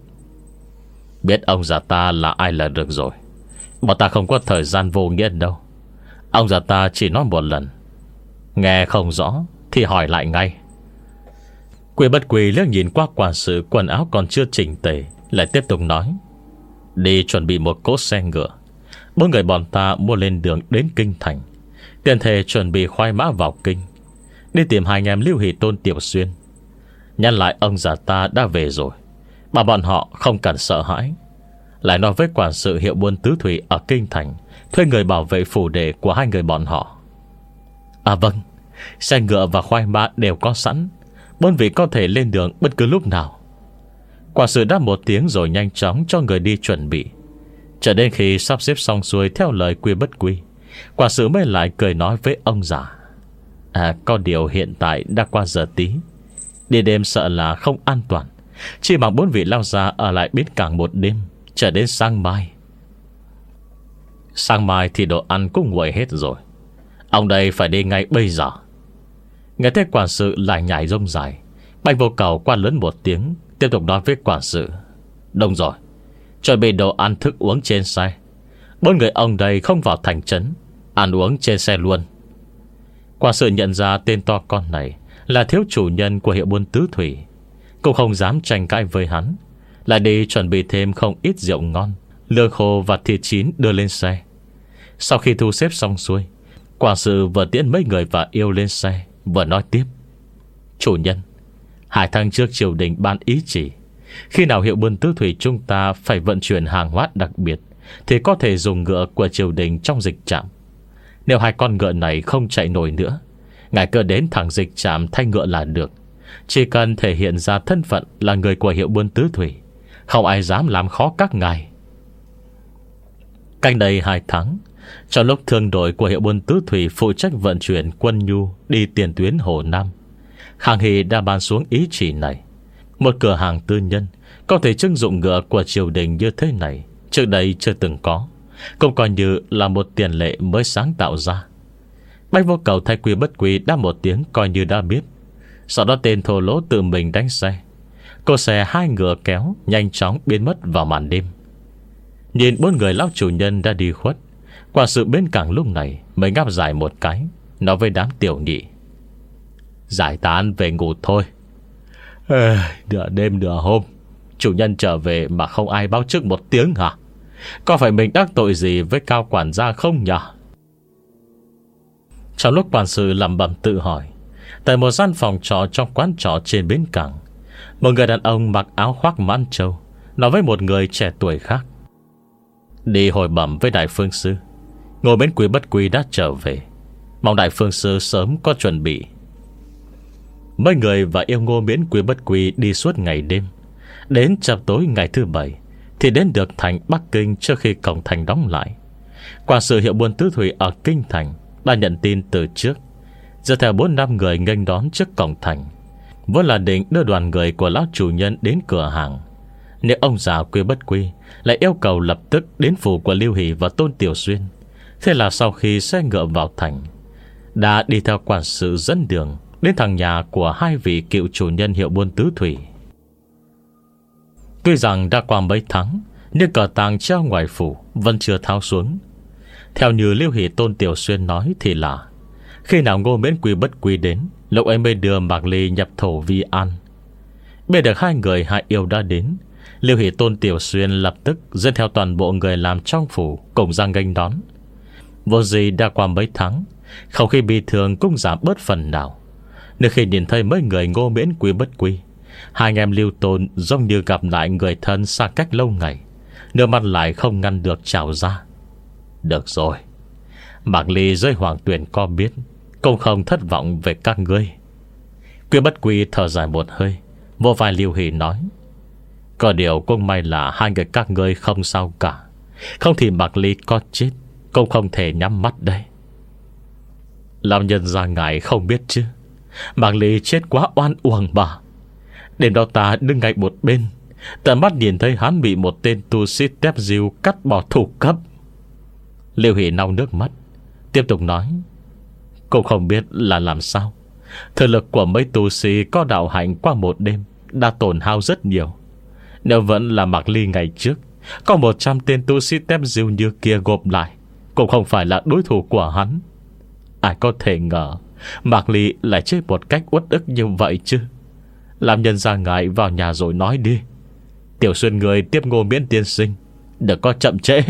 Biết ông già ta là ai là được rồi. Bọn ta không có thời gian vô nghĩa đâu. Ông già ta chỉ nói một lần, nghe không rõ thì hỏi lại ngay. Quy Bất Quy liếc nhìn qua quản sự quần áo còn chưa chỉnh tề, lại tiếp tục nói: Đi chuẩn bị một cỗ xe ngựa. Bốn người bọn ta mua lên đường đến kinh thành, tiền thể chuẩn bị khoai mã vào kinh, đi tìm hai anh em Lưu Hỷ Tôn Tiểu Xuyên. Nhắc lại ông già ta đã về rồi, mà bọn họ không cần sợ hãi. Lại nói với quản sự hiệu buôn tứ thủy ở kinh thành thuê người bảo vệ phủ đệ của hai người bọn họ. À vâng, xe ngựa và khoai mã đều có sẵn, bốn vị có thể lên đường bất cứ lúc nào. Quản sự đáp một tiếng rồi nhanh chóng cho người đi chuẩn bị. Cho đến khi sắp xếp xong xuôi theo lời Quy Bất Quy, quản sự mới lại cười nói với ông già: À, có điều hiện tại đã qua giờ tí, đi đêm sợ là không an toàn, chỉ bằng bốn vị lao già ở lại bến cảng một đêm, chờ đến sáng mai. Sáng mai thì đồ ăn cũng nguội hết rồi, ông đây phải đi ngay bây giờ. Nghe thấy quản sự lại nhảy rông dài, Bạch Vô Cầu quan lớn một tiếng, tiếp tục nói với quản sự: Đúng rồi, chuẩn bị đồ ăn thức uống trên xe. Bốn người ông đây không vào thành trấn, ăn uống trên xe luôn. Quản sự nhận ra tên to con này là thiếu chủ nhân của hiệu buôn tứ thủy, cũng không dám tranh cãi với hắn, lại đi chuẩn bị thêm không ít rượu ngon, lương khô và thịt chín đưa lên xe. Sau khi thu xếp xong xuôi, quản sự vừa tiễn mấy người và yêu lên xe, vừa nói tiếp: Chủ nhân, hai tháng trước triều đình ban ý chỉ, khi nào hiệu buôn tứ thủy chúng ta phải vận chuyển hàng hóa đặc biệt thì có thể dùng ngựa của triều đình trong dịch trạm. Nếu hai con ngựa này không chạy nổi nữa, ngài cứ đến thẳng dịch trạm thay ngựa là được. Chỉ cần thể hiện ra thân phận là người của hiệu buôn tứ thủy, không ai dám làm khó các ngài. Cách đây hai tháng, trong lúc thương đội của hiệu buôn tứ thủy phụ trách vận chuyển quân nhu đi tiền tuyến Hồ Nam, Khang Hy đã ban xuống ý chỉ này. Một cửa hàng tư nhân có thể trưng dụng ngựa của triều đình như thế này trước đây chưa từng có, cũng coi như là một tiền lệ mới sáng tạo ra. Bạch Vô Cầu thay Quy Bất Quy đáp một tiếng coi như đã biết, Sau đó tên thô lỗ tự mình đánh xe. Cô xe hai ngựa kéo nhanh chóng biến mất vào màn đêm. Nhìn bốn người lão chủ nhân đã đi khuất, quả sự bên cảng lúc này mới ngáp dài một cái, nói với đám tiểu nhị: giải tán về ngủ thôi. Ê, nửa đêm nửa hôm chủ nhân trở về mà không ai báo trước một tiếng hả? Có phải mình đắc tội gì với cao quản gia không nhỉ? Trong lúc quản sự lẩm bẩm tự hỏi, tại một gian phòng trọ trong quán trọ trên bến cảng, một người đàn ông mặc áo khoác mãn châu nói với một người trẻ tuổi khác: đi hồi bẩm với đại phương sư, Ngô Miễn Quý Bất Quy đã trở về, mong đại phương sư sớm có chuẩn bị. Mấy người và yêu Ngô Miễn Quý Bất Quy đi suốt ngày đêm. Đến chập tối ngày thứ bảy thì đến được thành Bắc Kinh trước khi cổng thành đóng lại. Quản sự hiệu buôn tứ thủy ở Kinh Thành đã nhận tin từ trước, giờ theo bốn năm người nghênh đón trước cổng thành, vốn là định đưa đoàn người của lão chủ nhân đến cửa hàng. Nếu ông già Quý Bất Quy lại yêu cầu lập tức đến phủ của Lưu Hỷ và Tôn Tiểu Xuyên, thế là sau khi xe ngựa vào thành, đã đi theo quản sự dẫn đường đến thằng nhà của hai vị cựu chủ nhân hiệu buôn tứ thủy. Tuy rằng đã qua mấy tháng, nhưng cờ tàng treo ngoài phủ vẫn chưa tháo xuống. Theo như Lưu Hỷ Tôn Tiểu Xuyên nói thì là khi nào Ngô Miễn Quý Bất Quy đến, lúc ấy mới đưa Mạc Ly nhập thổ vi an. Biết được hai người hai yêu đã đến, Lưu Hỷ Tôn Tiểu Xuyên lập tức dẫn theo toàn bộ người làm trong phủ cùng ra nghênh đón. Vô gì đã qua mấy tháng, không khí bi thường cũng giảm bớt phần nào. Nếu khi nhìn thấy mấy người Ngô Miễn Quý Bất Quy, hai anh em Lưu Tôn giống như gặp lại người thân xa cách lâu ngày, nước mắt lại không ngăn được trào ra. Được rồi, Mạc Ly dưới Hoàng Tuyền có biết, cũng không thất vọng về các ngươi. Quý Bất Quy thở dài một hơi, vô vai Lưu Hỷ nói: có điều cũng may là hai người các ngươi không sao cả, không thì Mạc Ly có chết cũng không thể nhắm mắt đây. Làm nhân ra ngài không biết chứ, Mạc Ly chết quá oan uổng mà. Đêm đó ta đứng ngay một bên, tận mắt nhìn thấy hắn bị một tên tu sĩ tép diêu cắt bỏ thủ cấp. Lưu Hỷ lau nước mắt, tiếp tục nói: cũng không biết là làm sao, thực lực của mấy tu sĩ có đạo hạnh qua một đêm đã tổn hao rất nhiều. Nếu vẫn là Mạc Ly ngày trước, có một trăm tên tu sĩ tép diêu như kia gộp lại cũng không phải là đối thủ của hắn. Ai có thể ngờ Mạc Ly lại chết một cách uất ức như vậy chứ. Làm nhân ra ngại vào nhà rồi nói đi. Tiểu Xuyên người tiếp Ngô Miễn tiên sinh, đừng có chậm trễ.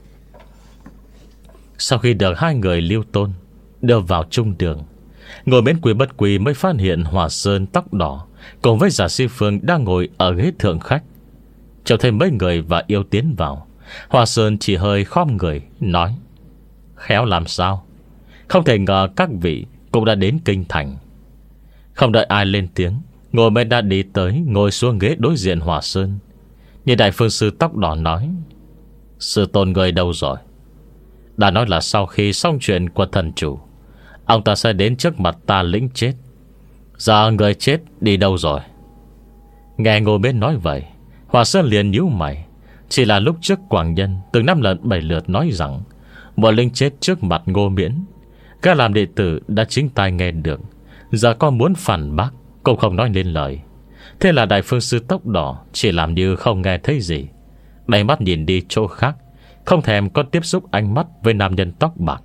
Sau khi được hai người Lưu Tôn đưa vào trung đường, Ngô Miễn Quý Bất Quy mới phát hiện Hòa Sơn tóc đỏ cùng với Giả Si Phương đang ngồi ở ghế thượng khách. Chờ thêm mấy người và yêu tiến vào, Hòa Sơn chỉ hơi khom người nói: khéo làm sao, không thể ngờ các vị cũng đã đến Kinh Thành. Không đợi ai lên tiếng, Ngô Miễn đã đi tới ngồi xuống ghế đối diện Hòa Sơn. Như đại phương sư tóc đỏ nói: sư tôn người đâu rồi? Đã nói là sau khi xong chuyện của thần chủ, ông ta sẽ đến trước mặt ta lĩnh chết. Giờ người chết đi đâu rồi? Nghe Ngô Miễn nói vậy, Hòa Sơn liền nhíu mày. Chỉ là lúc trước Quảng Nhân từng năm lần bảy lượt nói rằng một linh chết trước mặt Ngô Miễn, các làm đệ tử đã chính tai nghe được. Giờ con muốn phản bác cũng không nói nên lời. Thế là đại phương sư tóc đỏ chỉ làm như không nghe thấy gì, đẩy mắt nhìn đi chỗ khác, không thèm có tiếp xúc ánh mắt với nam nhân tóc bạc.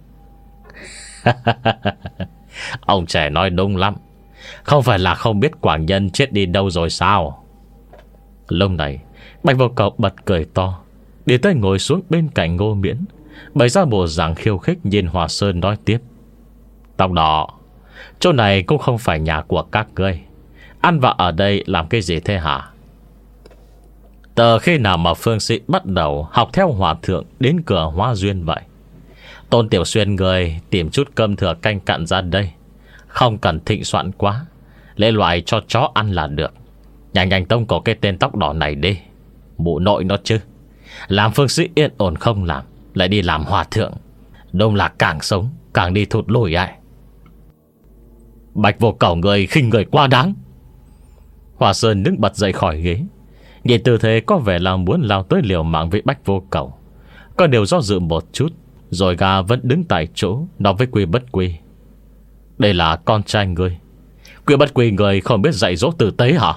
Ông trẻ nói đúng lắm, không phải là không biết Quảng Nhân chết đi đâu rồi sao? Lúc này Bạch Vô Cầu bật cười to, đi tới ngồi xuống bên cạnh Ngô Miễn, bày ra bộ dạng khiêu khích nhìn Hòa Sơn nói tiếp: tóc đỏ, chỗ này cũng không phải nhà của các ngươi, ăn vào ở đây làm cái gì thế hả? Từ khi nào mà phương sĩ bắt đầu học theo hòa thượng đến cửa Hoa Duyên vậy? Tôn Tiểu Xuyên người tìm chút cơm thừa canh cặn ra đây, không cần thịnh soạn quá, lấy loại cho chó ăn là được. Nhanh nhanh tông cổ cái tên tóc đỏ này đi, mụ nội nó chứ. Làm phương sĩ yên ổn không làm, lại đi làm hòa thượng, đông là càng sống càng đi thụt lùi ai. Bạch Vô Cầu người khinh người quá đáng. Hòa Sơn đứng bật dậy khỏi ghế, nhìn tư thế có vẻ là muốn lao tới liều mạng với Bạch Vô Cầu. Có điều do dự một chút, rồi gà vẫn đứng tại chỗ nói với Quý Bất Quy: đây là con trai ngươi, Quy Bất Quy người không biết dạy dỗ tử tế hả?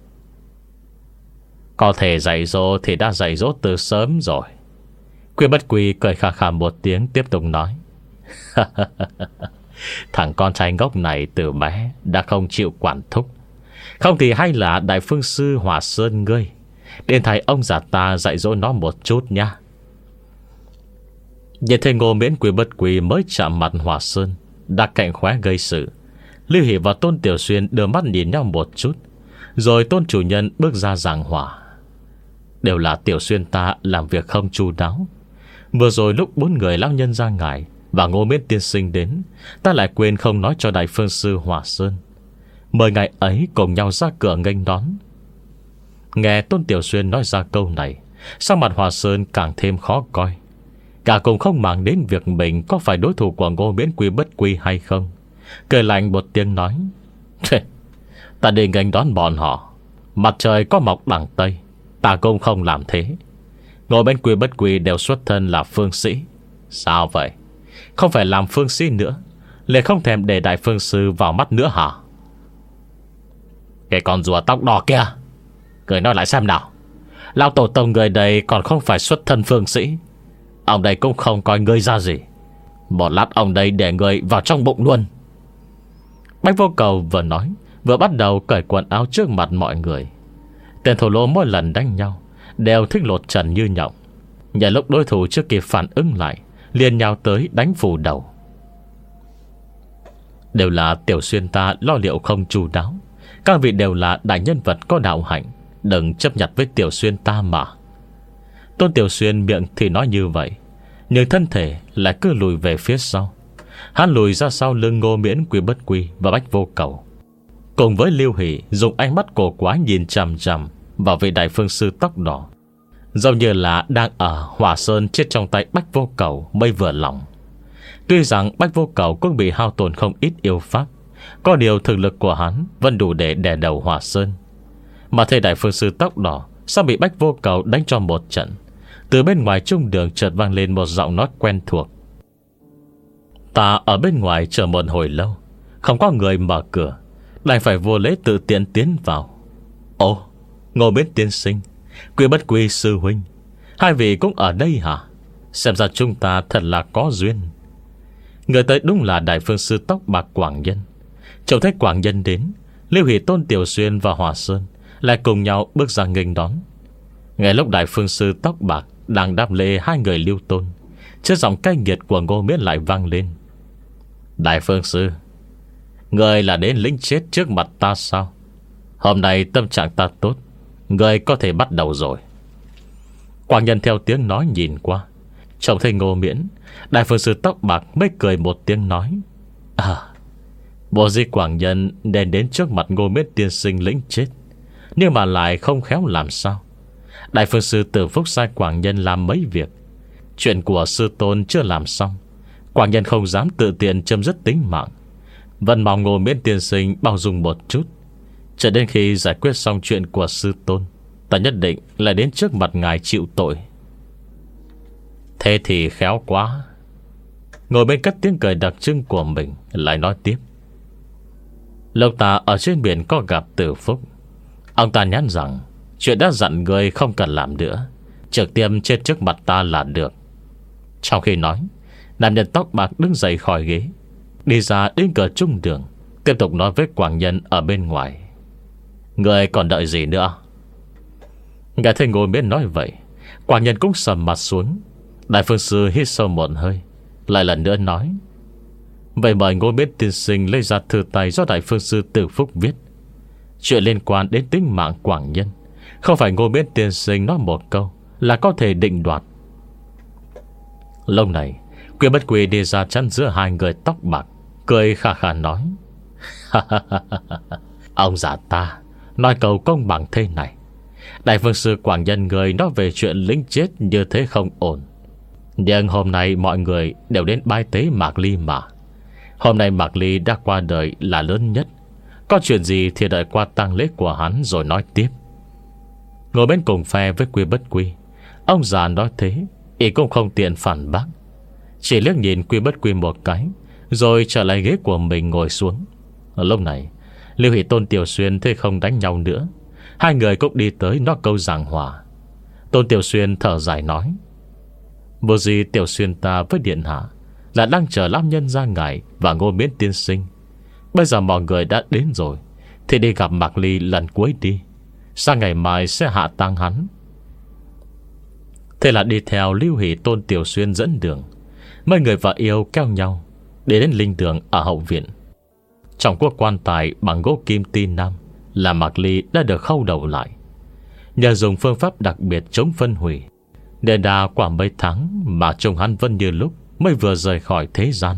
Có thể dạy dỗ thì đã dạy dỗ từ sớm rồi. Quy Bất Quy cười khà khà một tiếng, tiếp tục nói. Thằng con trai ngốc này từ bé đã không chịu quản thúc. Không thì hay là Đại Phương Sư Hòa Sơn ngươi đến thầy ông già ta dạy dỗ nó một chút nha. Nhìn thấy Ngô Miễn Quy Bất Quy mới chạm mặt Hòa Sơn đã cạnh khóe gây sự, Lưu Hỷ và Tôn Tiểu Xuyên đưa mắt nhìn nhau một chút, rồi Tôn chủ nhân bước ra giảng hòa. Đều là Tiểu Xuyên ta làm việc không chu đáo. Vừa rồi lúc bốn người lão nhân ra ngài và Ngô Miễn tiên sinh đến, ta lại quên không nói cho Đại Phương Sư Hòa Sơn. Mời ngày ấy cùng nhau ra cửa nghênh đón. Nghe Tôn Tiểu Xuyên nói ra câu này, sắc mặt Hòa Sơn càng thêm khó coi. Cả cùng không màng đến việc mình có phải đối thủ của Ngô Miễn Quy Bất Quy hay không, cười lạnh một tiếng nói. Ta đi nghênh đón bọn họ, mặt trời có mọc đằng Tây, ta cũng không làm thế. Ngô Miễn Quy Bất Quy đều xuất thân là phương sĩ. Sao vậy? Không phải làm phương sĩ nữa lại không thèm để Đại Phương Sư vào mắt nữa hả? Cái con rùa tóc đỏ kia, cười nói lại xem nào. Lão tổ tông người đây còn không phải xuất thân phương sĩ. Ông đây cũng không coi ngươi ra gì. Một lát ông đây để ngươi vào trong bụng luôn. Bách Vô Cầu vừa nói vừa bắt đầu cởi quần áo trước mặt mọi người. Tên thổ lỗ mỗi lần đánh nhau đều thích lột trần như nhộng. Nhờ lúc đối thủ chưa kịp phản ứng lại, liền nhào tới đánh phủ đầu. Đều là Tiểu Xuyên ta lo liệu không chu đáo. Các vị đều là đại nhân vật có đạo hạnh, đừng chấp nhặt với Tiểu Xuyên ta mà. Tôn Tiểu Xuyên miệng thì nói như vậy, nhưng thân thể lại cứ lùi về phía sau. Hắn lùi ra sau lưng Ngô Miễn Quy Bất Quy và Bách Vô Cầu, cùng với Lưu Hỷ dùng ánh mắt cổ quái nhìn chằm chằm vào vị Đại Phương Sư tóc đỏ, giống như là đang ở Hỏa Sơn chết trong tay Bách Vô Cầu mới vừa lòng. Tuy rằng Bách Vô Cầu cũng bị hao tổn không ít yêu pháp, có điều thực lực của hắn vẫn đủ để đè đầu Hỏa Sơn. Mà thấy Đại Phương Sư tóc đỏ sao bị Bách Vô Cầu đánh cho một trận, từ bên ngoài trung đường chợt vang lên một giọng nói quen thuộc. Ta ở bên ngoài chờ một hồi lâu, không có người mở cửa, đành phải vô lễ tự tiện tiến vào. Ồ, Ngô Miễn tiên sinh, Quy Bất Quy sư huynh, hai vị cũng ở đây hả? Xem ra chúng ta thật là có duyên. Người tới đúng là Đại Phương Sư tóc bạc Quảng Nhân. Trông thấy Quảng Nhân đến, Lưu Hỷ, Tôn Tiểu Xuyên và Hòa Sơn lại cùng nhau bước ra nghênh đón. Ngay lúc Đại Phương Sư tóc bạc đang đáp lễ hai người Lưu Tôn, chất giọng cay nghiệt của Ngô Miễn lại vang lên. Đại Phương Sư, người là đến lĩnh chết trước mặt ta sao? Hôm nay tâm trạng ta tốt, người có thể bắt đầu rồi. Quảng Nhân theo tiếng nói nhìn qua, trông thấy Ngô Miễn, Đại Phương Sư tóc bạc mới cười một tiếng nói. À, bộ di Quảng Nhân nên đến trước mặt Ngô Miễn tiên sinh lĩnh chết, nhưng mà lại không khéo làm sao. Đại Phương Sư Tử Phúc sai Quảng Nhân làm mấy việc. Chuyện của sư tôn chưa làm xong, Quảng Nhân không dám tự tiện chấm dứt tính mạng, vẫn mong Ngô Miễn tiên sinh bao dung một chút. Cho đến khi giải quyết xong chuyện của sư tôn, ta nhất định lại đến trước mặt ngài chịu tội. Thế thì khéo quá. Ngồi bên cất tiếng cười đặc trưng của mình lại nói tiếp. Lúc ta ở trên biển có gặp Tử Phúc, ông ta nhắn rằng chuyện đã dặn người không cần làm nữa, trực tiếp chết trước mặt ta là được. Trong khi nói, nam nhân tóc bạc đứng dậy khỏi ghế, đi ra đến cửa trung đường, tiếp tục nói với Quảng Nhân ở bên ngoài. Người còn đợi gì nữa? Nghe thấy Ngô Miễn nói vậy, Quảng Nhân cũng sầm mặt xuống. Đại Phương Sư hít sâu một hơi, lại lần nữa nói. Vậy mời Ngô Miễn tiên sinh lấy ra thư tay do Đại Phương Sư Tử Phúc viết. Chuyện liên quan đến tính mạng Quảng Nhân, không phải Ngô Miễn tiên sinh nói một câu là có thể định đoạt. Lúc này, Quy Bất Quy đi ra chắn giữa hai người tóc bạc, cười khà khà nói. Ông già ta nói câu công bằng thế này. Đại Phương Sư Quảng Nhân người nói về chuyện lính chết như thế không ổn, nhưng hôm nay mọi người đều đến bái tế Mạc Ly mà. Hôm nay Mạc Ly đã qua đời là lớn nhất, có chuyện gì thì đợi qua tang lễ của hắn rồi nói tiếp. Ngồi bên cùng phe với Quy Bất Quy, ông già nói thế ý cũng không tiện phản bác, chỉ liếc nhìn Quy Bất Quy một cái, rồi trở lại ghế của mình ngồi xuống. Lúc này Lưu Hỷ Tôn Tiểu Xuyên thấy không đánh nhau nữa, hai người cũng đi tới nói câu giảng hòa. Tôn Tiểu Xuyên thở dài nói: Vô gì Tiểu Xuyên ta với điện hạ là đang chờ lão nhân gia ngài và Ngô Miễn tiên sinh. Bây giờ mọi người đã đến rồi thì đi gặp Mạc Ly lần cuối đi, sang ngày mai sẽ hạ tang hắn. Thế là đi theo Lưu Hỷ Tôn Tiểu Xuyên dẫn đường. Mấy người vợ yêu kéo nhau để đến linh đường ở hậu viện. Trong cuộc quan tài bằng gỗ kim tin nam là Mạc Ly đã được khâu đầu lại. Nhờ dùng phương pháp đặc biệt chống phân hủy, nên đã qua mấy tháng mà trông hắn vẫn như lúc mới vừa rời khỏi thế gian.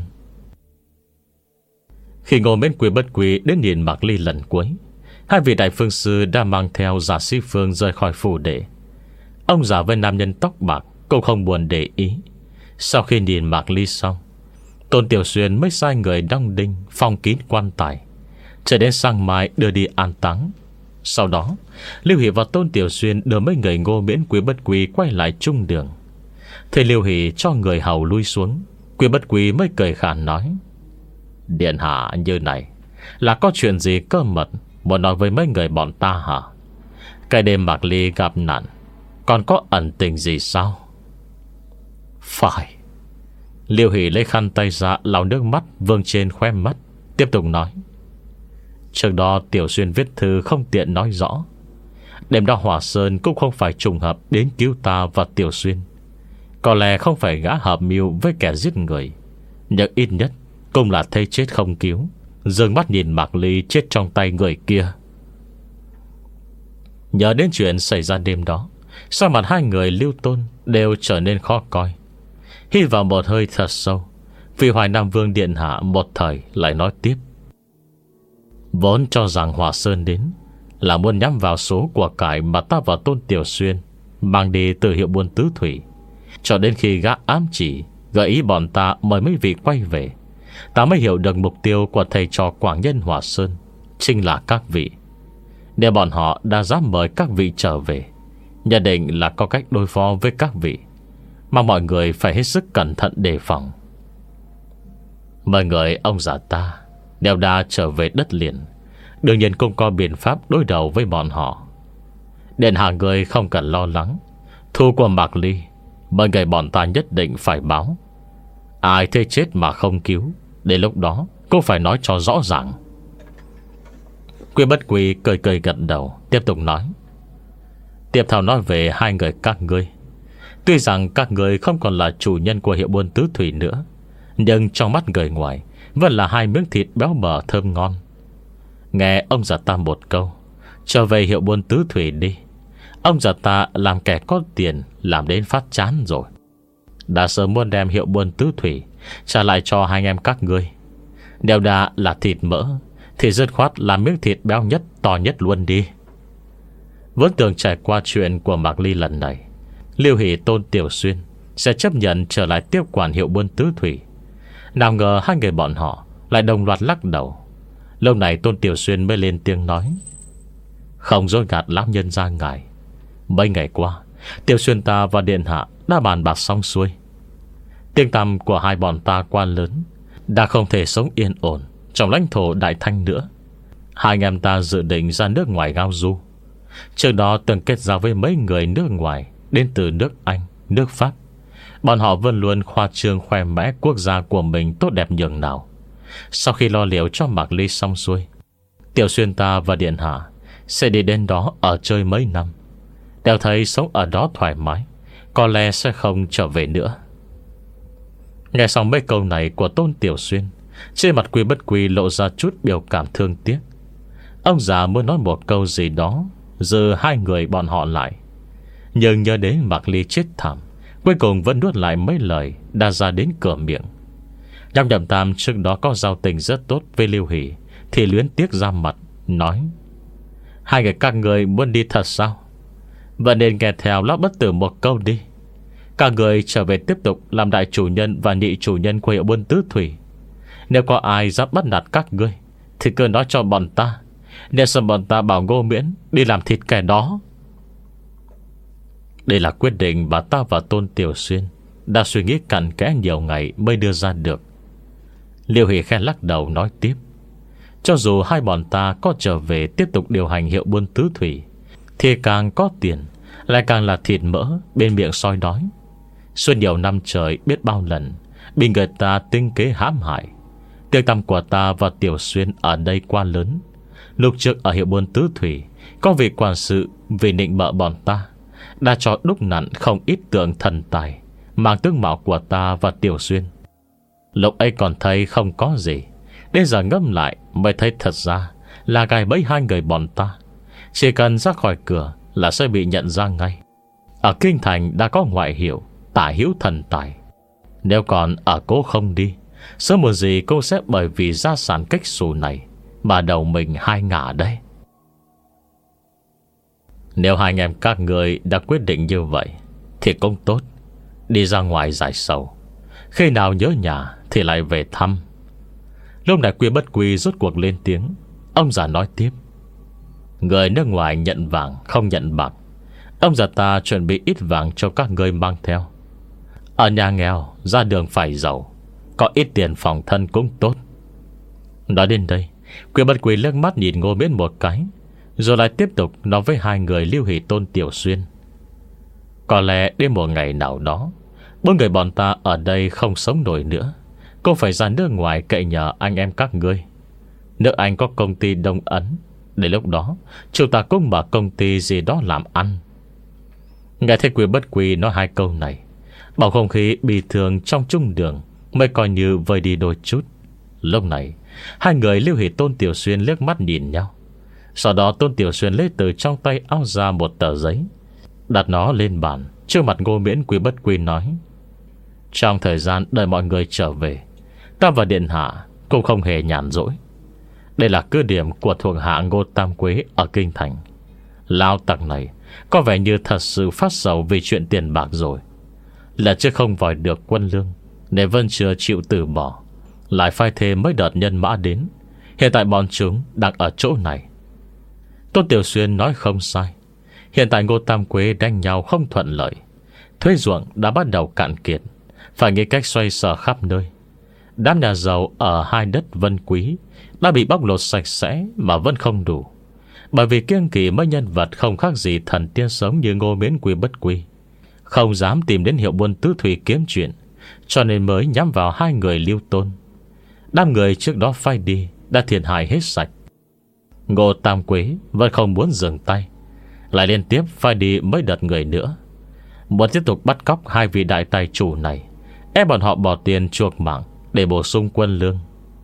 Khi Ngô Miễn Quy Bất Quy đến nhìn Mạc Ly lần cuối, hai vị đại phương sư đã mang theo Giả Sĩ Phương rời khỏi phủ đệ. Ông già với nam nhân tóc bạc cũng không buồn để ý. Sau khi nhìn Mạc Ly xong, Tôn Tiểu Xuyên mới sai người đóng đinh phong kín quan tài, chờ đến sang mai đưa đi an táng. Sau đó Lưu Hỷ và Tôn Tiểu Xuyên đưa mấy người Ngô Miễn Quy Bất Quy quay lại trung đường. Thầy Lưu Hỷ cho người hầu lui xuống, Quy Bất Quy mới cười khàn nói: Điện hạ như này là có chuyện gì cơ mật muốn nói với mấy người bọn ta hả? Cái đêm Mạc Ly gặp nạn còn có ẩn tình gì sao? Phải. Lưu Hỷ lấy khăn tay ra lau nước mắt vương trên khóe mắt, tiếp tục nói: Trước đó Tiểu Xuyên viết thư không tiện nói rõ. Đêm đó Hỏa Sơn cũng không phải trùng hợp đến cứu ta và Tiểu Xuyên. Có lẽ không phải gã hợp mưu với kẻ giết người, nhưng ít nhất cũng là thấy chết không cứu, dường mắt nhìn Mạc Ly chết trong tay người kia. Nhớ đến chuyện xảy ra đêm đó, sao mặt hai người Lưu Tôn đều trở nên khó coi. Hít vào một hơi thật sâu, vì Hoài Nam Vương điện hạ một thời lại nói tiếp: Vốn cho rằng Hỏa Sơn đến là muốn nhắm vào số của cải mà ta và Tôn Tiểu Xuyên mang đi từ hiệu buôn tứ thủy, cho đến khi gã ám chỉ gợi ý bọn ta mời mấy vị quay về, ta mới hiểu được mục tiêu của thầy trò Quảng Nhân Hỏa Sơn chính là các vị. Để bọn họ đã dám mời các vị trở về, nhận định là có cách đối phó với các vị, mà mọi người phải hết sức cẩn thận đề phòng. Mọi người ông già ta đều đã trở về đất liền, đương nhiên cũng có biện pháp đối đầu với bọn họ. Điện hạ người không cần lo lắng, thù của Mạc Ly mọi người bọn ta nhất định phải báo. Ai thấy chết mà không cứu, đến lúc đó cũng phải nói cho rõ ràng. Quy Bất Quy cười cười gật đầu, tiếp tục nói: Tiếp theo nói về hai người các ngươi. Tuy rằng các ngươi không còn là chủ nhân của hiệu buôn tứ thủy nữa, nhưng trong mắt người ngoài vẫn là hai miếng thịt béo bở thơm ngon. Nghe ông già ta một câu, trở về hiệu buôn tứ thủy đi. Ông già ta làm kẻ có tiền làm đến phát chán rồi, đã sớm muốn đem hiệu buôn tứ thủy trả lại cho hai anh em các ngươi. Nếu đã là thịt mỡ thì dứt khoát làm miếng thịt béo nhất, to nhất luôn đi. Vốn tưởng trải qua chuyện của Mạc Ly lần này, Lưu Hỷ Tôn Tiểu Xuyên sẽ chấp nhận trở lại tiếp quản hiệu buôn tứ thủy. Nào ngờ hai người bọn họ lại đồng loạt lắc đầu. Lâu này Tôn Tiểu Xuyên mới lên tiếng nói: Không dối gạt lão nhân ra ngài, mấy ngày qua Tiểu Xuyên ta và điện hạ đã bàn bạc xong xuôi. Tiếng tăm của hai bọn ta quá lớn, đã không thể sống yên ổn trong lãnh thổ Đại Thanh nữa. Hai anh em ta dự định ra nước ngoài ngao du. Trước đó từng kết giao với mấy người nước ngoài đến từ nước Anh, nước Pháp. Bọn họ vẫn luôn khoa trương khoe mẽ quốc gia của mình tốt đẹp nhường nào. Sau khi lo liệu cho Mạc Ly xong xuôi, Tiểu Xuyên ta và điện hạ sẽ đi đến đó ở chơi mấy năm. Đều thấy sống ở đó thoải mái, có lẽ sẽ không trở về nữa. Nghe xong mấy câu này của Tôn Tiểu Xuyên, trên mặt Quy Bất Quy lộ ra chút biểu cảm thương tiếc. Ông già muốn nói một câu gì đó giữ hai người bọn họ lại, nhưng nhớ đến Mạc Ly chết thảm, cuối cùng vẫn nuốt lại mấy lời đã ra đến cửa miệng. Nhâm Nhậm Tam trước đó có giao tình rất tốt với Lưu Hỷ, thì luyến tiếc ra mặt nói: Hai người các người muốn đi thật sao? Vậy nên nghe theo Lão Bất Tử một câu đi. Các người trở về tiếp tục làm đại chủ nhân và nhị chủ nhân của hiệu buôn tứ thủy. Nếu có ai dám bắt nạt các ngươi thì cứ nói cho bọn ta, nếu xong bọn ta bảo Ngô Miễn đi làm thịt kẻ đó. Đây là quyết định bà ta và Tôn Tiểu Xuyên đã suy nghĩ cặn kẽ nhiều ngày mới đưa ra được. Liêu Hỷ khen lắc đầu nói tiếp: Cho dù hai bọn ta có trở về tiếp tục điều hành hiệu buôn tứ thủy, thì càng có tiền lại càng là thịt mỡ bên miệng soi đói. Suốt nhiều năm trời biết bao lần bị người ta tinh kế hãm hại. Tiếng tăm của ta và Tiểu Xuyên ở đây quá lớn. Lúc trước ở hiệu buôn tứ thủy, có vị quản sự vì nịnh bợ bọn ta đã cho đúc nặn không ít tượng thần tài mang tướng mạo của ta và Tiểu Xuyên. Lúc ấy còn thấy không có gì, đến giờ ngâm lại mới thấy thật ra là gài bẫy hai người bọn ta. Chỉ cần ra khỏi cửa là sẽ bị nhận ra ngay. Ở kinh thành đã có ngoại hiệu tả hữu thần tài. Nếu còn ở cố không đi, sớm một gì cô sẽ bởi vì gia sản cách xù này mà đầu mình hai ngả đấy. Nếu hai anh em các người đã quyết định như vậy thì cũng tốt. Đi ra ngoài giải sầu, khi nào nhớ nhà thì lại về thăm. Lúc này Quy Bất Quy rốt cuộc lên tiếng. Ông già nói tiếp: người nước ngoài nhận vàng không nhận bạc. Ông già ta chuẩn bị ít vàng cho các người mang theo. Ở nhà nghèo ra đường phải giàu, có ít tiền phòng thân cũng tốt. Nói đến đây, Quy Bất Quy liếc mắt nhìn Ngô Miễn một cái, rồi lại tiếp tục nói với hai người Lưu Hỷ Tôn, Tiểu Xuyên: có lẽ đến một ngày nào đó, bốn người bọn ta ở đây không sống nổi nữa, cũng phải ra nước ngoài cậy nhờ anh em các ngươi. Nước Anh có công ty Đông Ấn, để lúc đó chúng ta cũng mở công ty gì đó làm ăn. Nghe thấy Quy Bất Quy nói hai câu này, bầu không khí bị thương trong trung đường mới coi như vơi đi đôi chút. Lúc này hai người Lưu Hỷ Tôn, Tiểu Xuyên liếc mắt nhìn nhau. Sau đó Tôn Tiểu Xuyên lấy từ trong tay áo ra một tờ giấy, đặt nó lên bàn trước mặt Ngô Miễn. Quy Bất Quy nói: trong thời gian đợi mọi người trở về, ta và điện hạ cũng không hề nhàn rỗi. Đây là cứ điểm của thuộc hạ Ngô Tam Quế ở kinh thành. Lao tặc này có vẻ như thật sự phát sầu vì chuyện tiền bạc rồi. Là chứ không vòi được quân lương nên vẫn chưa chịu từ bỏ, lại phái thêm mấy đợt nhân mã đến. Hiện tại bọn chúng đang ở chỗ này. Tôn Tiểu Xuyên nói không sai. Hiện tại Ngô Tam Quế đánh nhau không thuận lợi, thuế ruộng đã bắt đầu cạn kiệt, phải nghĩ cách xoay sở khắp nơi. Đám nhà giàu ở hai đất Vân Quý đã bị bóc lột sạch sẽ mà vẫn không đủ, bởi vì kiêng kỵ mấy nhân vật không khác gì thần tiên sống như Ngô Miễn, Quy Bất Quy, không dám tìm đến hiệu buôn tứ thủy kiếm chuyện, cho nên mới nhắm vào hai người Lưu Tôn. Đám người trước đó phai đi đã thiệt hại hết sạch. Ngô Tam Quế vẫn không muốn dừng tay, lại liên tiếp phai đi mấy đợt người nữa, muốn tiếp tục bắt cóc hai vị đại tài chủ này, ép bọn họ bỏ tiền chuộc mạng để bổ sung quân lương.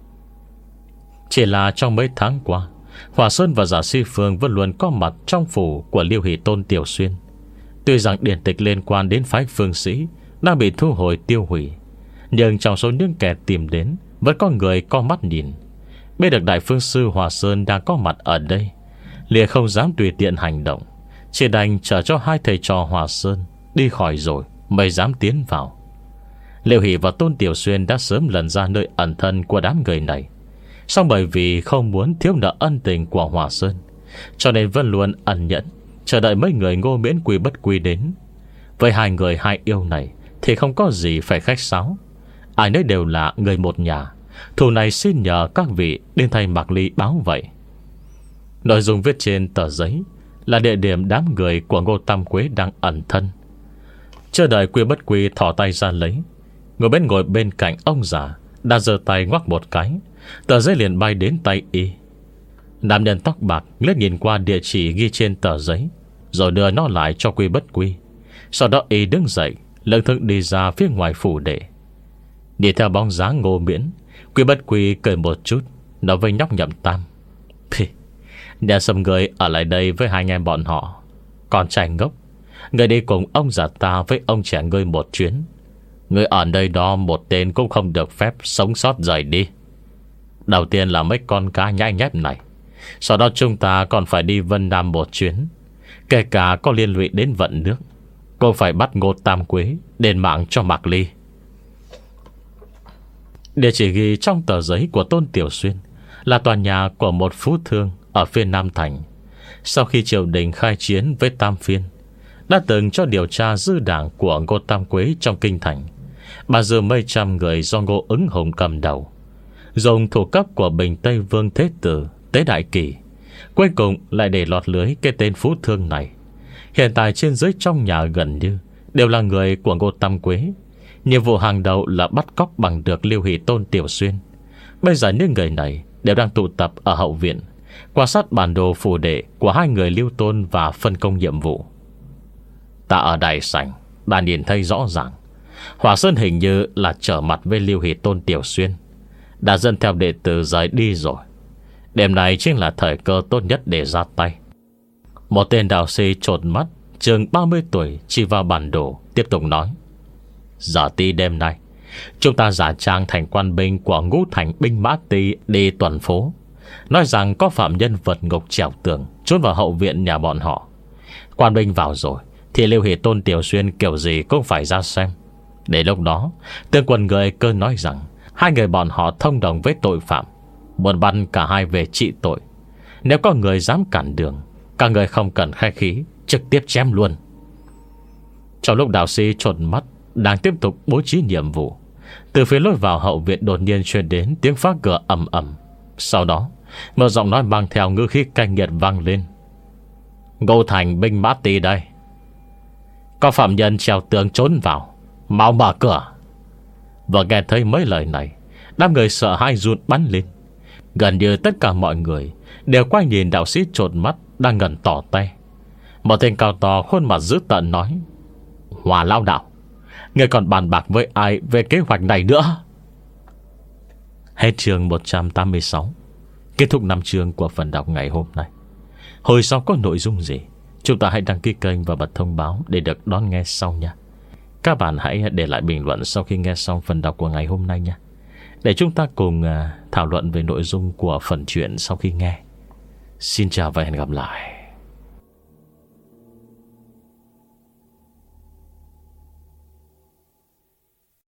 Chỉ là trong mấy tháng qua, Hòa Sơn và Giả Si Phương vẫn luôn có mặt trong phủ của Lưu Hỷ Tôn, Tiểu Xuyên. Tuy rằng điển tịch liên quan đến phái Phương Sĩ đang bị thu hồi tiêu hủy, nhưng trong số những kẻ tìm đến vẫn có người có mắt nhìn. Biết được Đại Phương Sư Hòa Sơn đang có mặt ở đây, liền không dám tùy tiện hành động, chỉ đành chờ cho hai thầy trò Hòa Sơn đi khỏi rồi mới dám tiến vào. Lưu Hỷ và Tôn Tiểu Xuyên đã sớm lần ra nơi ẩn thân của đám người này, song bởi vì không muốn thiếu nợ ân tình của Hòa Sơn, cho nên vẫn luôn ẩn nhẫn chờ đợi mấy người Ngô Miễn, Quy Bất Quy đến. Với hai người hai yêu này thì không có gì phải khách sáo, ai nấy đều là người một nhà. Thù này xin nhờ các vị đến thay Mạc Ly báo vậy. Nội dung viết trên tờ giấy là địa điểm đám người của Ngô Tam Quế đang ẩn thân. Chờ đợi Quy Bất Quy thỏ tay ra lấy, ngồi bên ngồi bên cạnh ông già đã giơ tay ngoắc một cái, tờ giấy liền bay đến tay y. Nam nhân tóc bạc liếc nhìn qua địa chỉ ghi trên tờ giấy, rồi đưa nó lại cho Quy Bất Quy. Sau đó y đứng dậy lững thững đi ra phía ngoài phủ đệ. Đi theo bóng dáng Ngô Miễn, Quy Bất Quy cười một chút, nói với nhóc Nhậm Tam: nhà sầm người ở lại đây với hai anh em bọn họ. Còn trai ngốc, người đi cùng ông già ta với ông trẻ ngươi một chuyến. Người ở đây đó một tên cũng không được phép sống sót rời đi. Đầu tiên là mấy con cá nhai nhép này, sau đó chúng ta còn phải đi Vân Nam một chuyến. Kể cả có liên lụy đến vận nước, cô phải bắt Ngô Tam Quế đền mạng cho Mạc Ly. Địa chỉ ghi trong tờ giấy của Tôn Tiểu Xuyên là tòa nhà của một phú thương ở phía Nam Thành. Sau khi triều đình khai chiến với Tam Phiên, đã từng cho điều tra dư đảng của Ngô Tam Quế trong kinh thành, bà dư mấy trăm người do Ngô Ứng Hùng cầm đầu. dùng thủ cấp của Bình Tây Vương Thế Tử Tế Đại Kỳ, cuối cùng lại để lọt lưới cái tên phú thương này. Hiện tại trên dưới trong nhà gần như đều là người của Ngô Tam Quế. Nhiệm vụ hàng đầu là bắt cóc bằng được Liêu Hỷ Tôn Tiểu Xuyên. Bây giờ những người này đều đang tụ tập ở hậu viện, quan sát bản đồ phù đệ của hai người Liêu Tôn và phân công nhiệm vụ. Ta ở đại sảnh đã nhìn thấy rõ ràng Hỏa Sơn hình như là trở mặt với Liêu Hỷ Tôn Tiểu Xuyên, đã dẫn theo đệ tử rời đi rồi. Đêm này chính là thời cơ tốt nhất để ra tay. Một tên đạo sĩ trột mắt, chừng ba mươi tuổi, chỉ vào bản đồ, tiếp tục nói: giờ tí đêm nay, chúng ta giả trang thành quan binh của Ngũ Thành binh mã ty đi tuần phố, nói rằng có phạm nhân vượt ngục trèo tường trốn vào hậu viện nhà bọn họ. Quan binh vào rồi thì Liêu Hỷ Tôn Tiểu Xuyên kiểu gì cũng phải ra xem. Để lúc đó tương quần người cơ nói rằng hai người bọn họ thông đồng với tội phạm, muốn bắt cả hai về trị tội. Nếu có người dám cản đường, các người không cần khách khí, trực tiếp chém luôn. Trong lúc đạo sĩ trộn mắt đang tiếp tục bố trí nhiệm vụ, từ phía lối vào hậu viện đột nhiên truyền đến tiếng phá cửa ầm ầm. Sau đó một giọng nói mang theo ngữ khí cay nghiệt vang lên: Ngô Thành binh mã ty đây, có phạm nhân trèo tường trốn vào, mau mở cửa. Và nghe thấy mấy lời này, đám người sợ hãi run bắn lên. Gần như tất cả mọi người đều quay nhìn đạo sĩ trột mắt đang ngẩn tỏ tay. Một tên cao to khuôn mặt dữ tợn nói: Hòa Lao Đạo, người còn bàn bạc với ai về kế hoạch này nữa? Hết chương một trăm tám mươi sáu. Kết thúc năm chương của phần đọc ngày hôm nay. Hồi sau có nội dung gì, chúng ta hãy đăng ký kênh và bật thông báo để được đón nghe sau nha. Các bạn hãy để lại bình luận sau khi nghe xong phần đọc của ngày hôm nay nha, để chúng ta cùng uh, thảo luận về nội dung của phần chuyện sau khi nghe. Xin chào và hẹn gặp lại.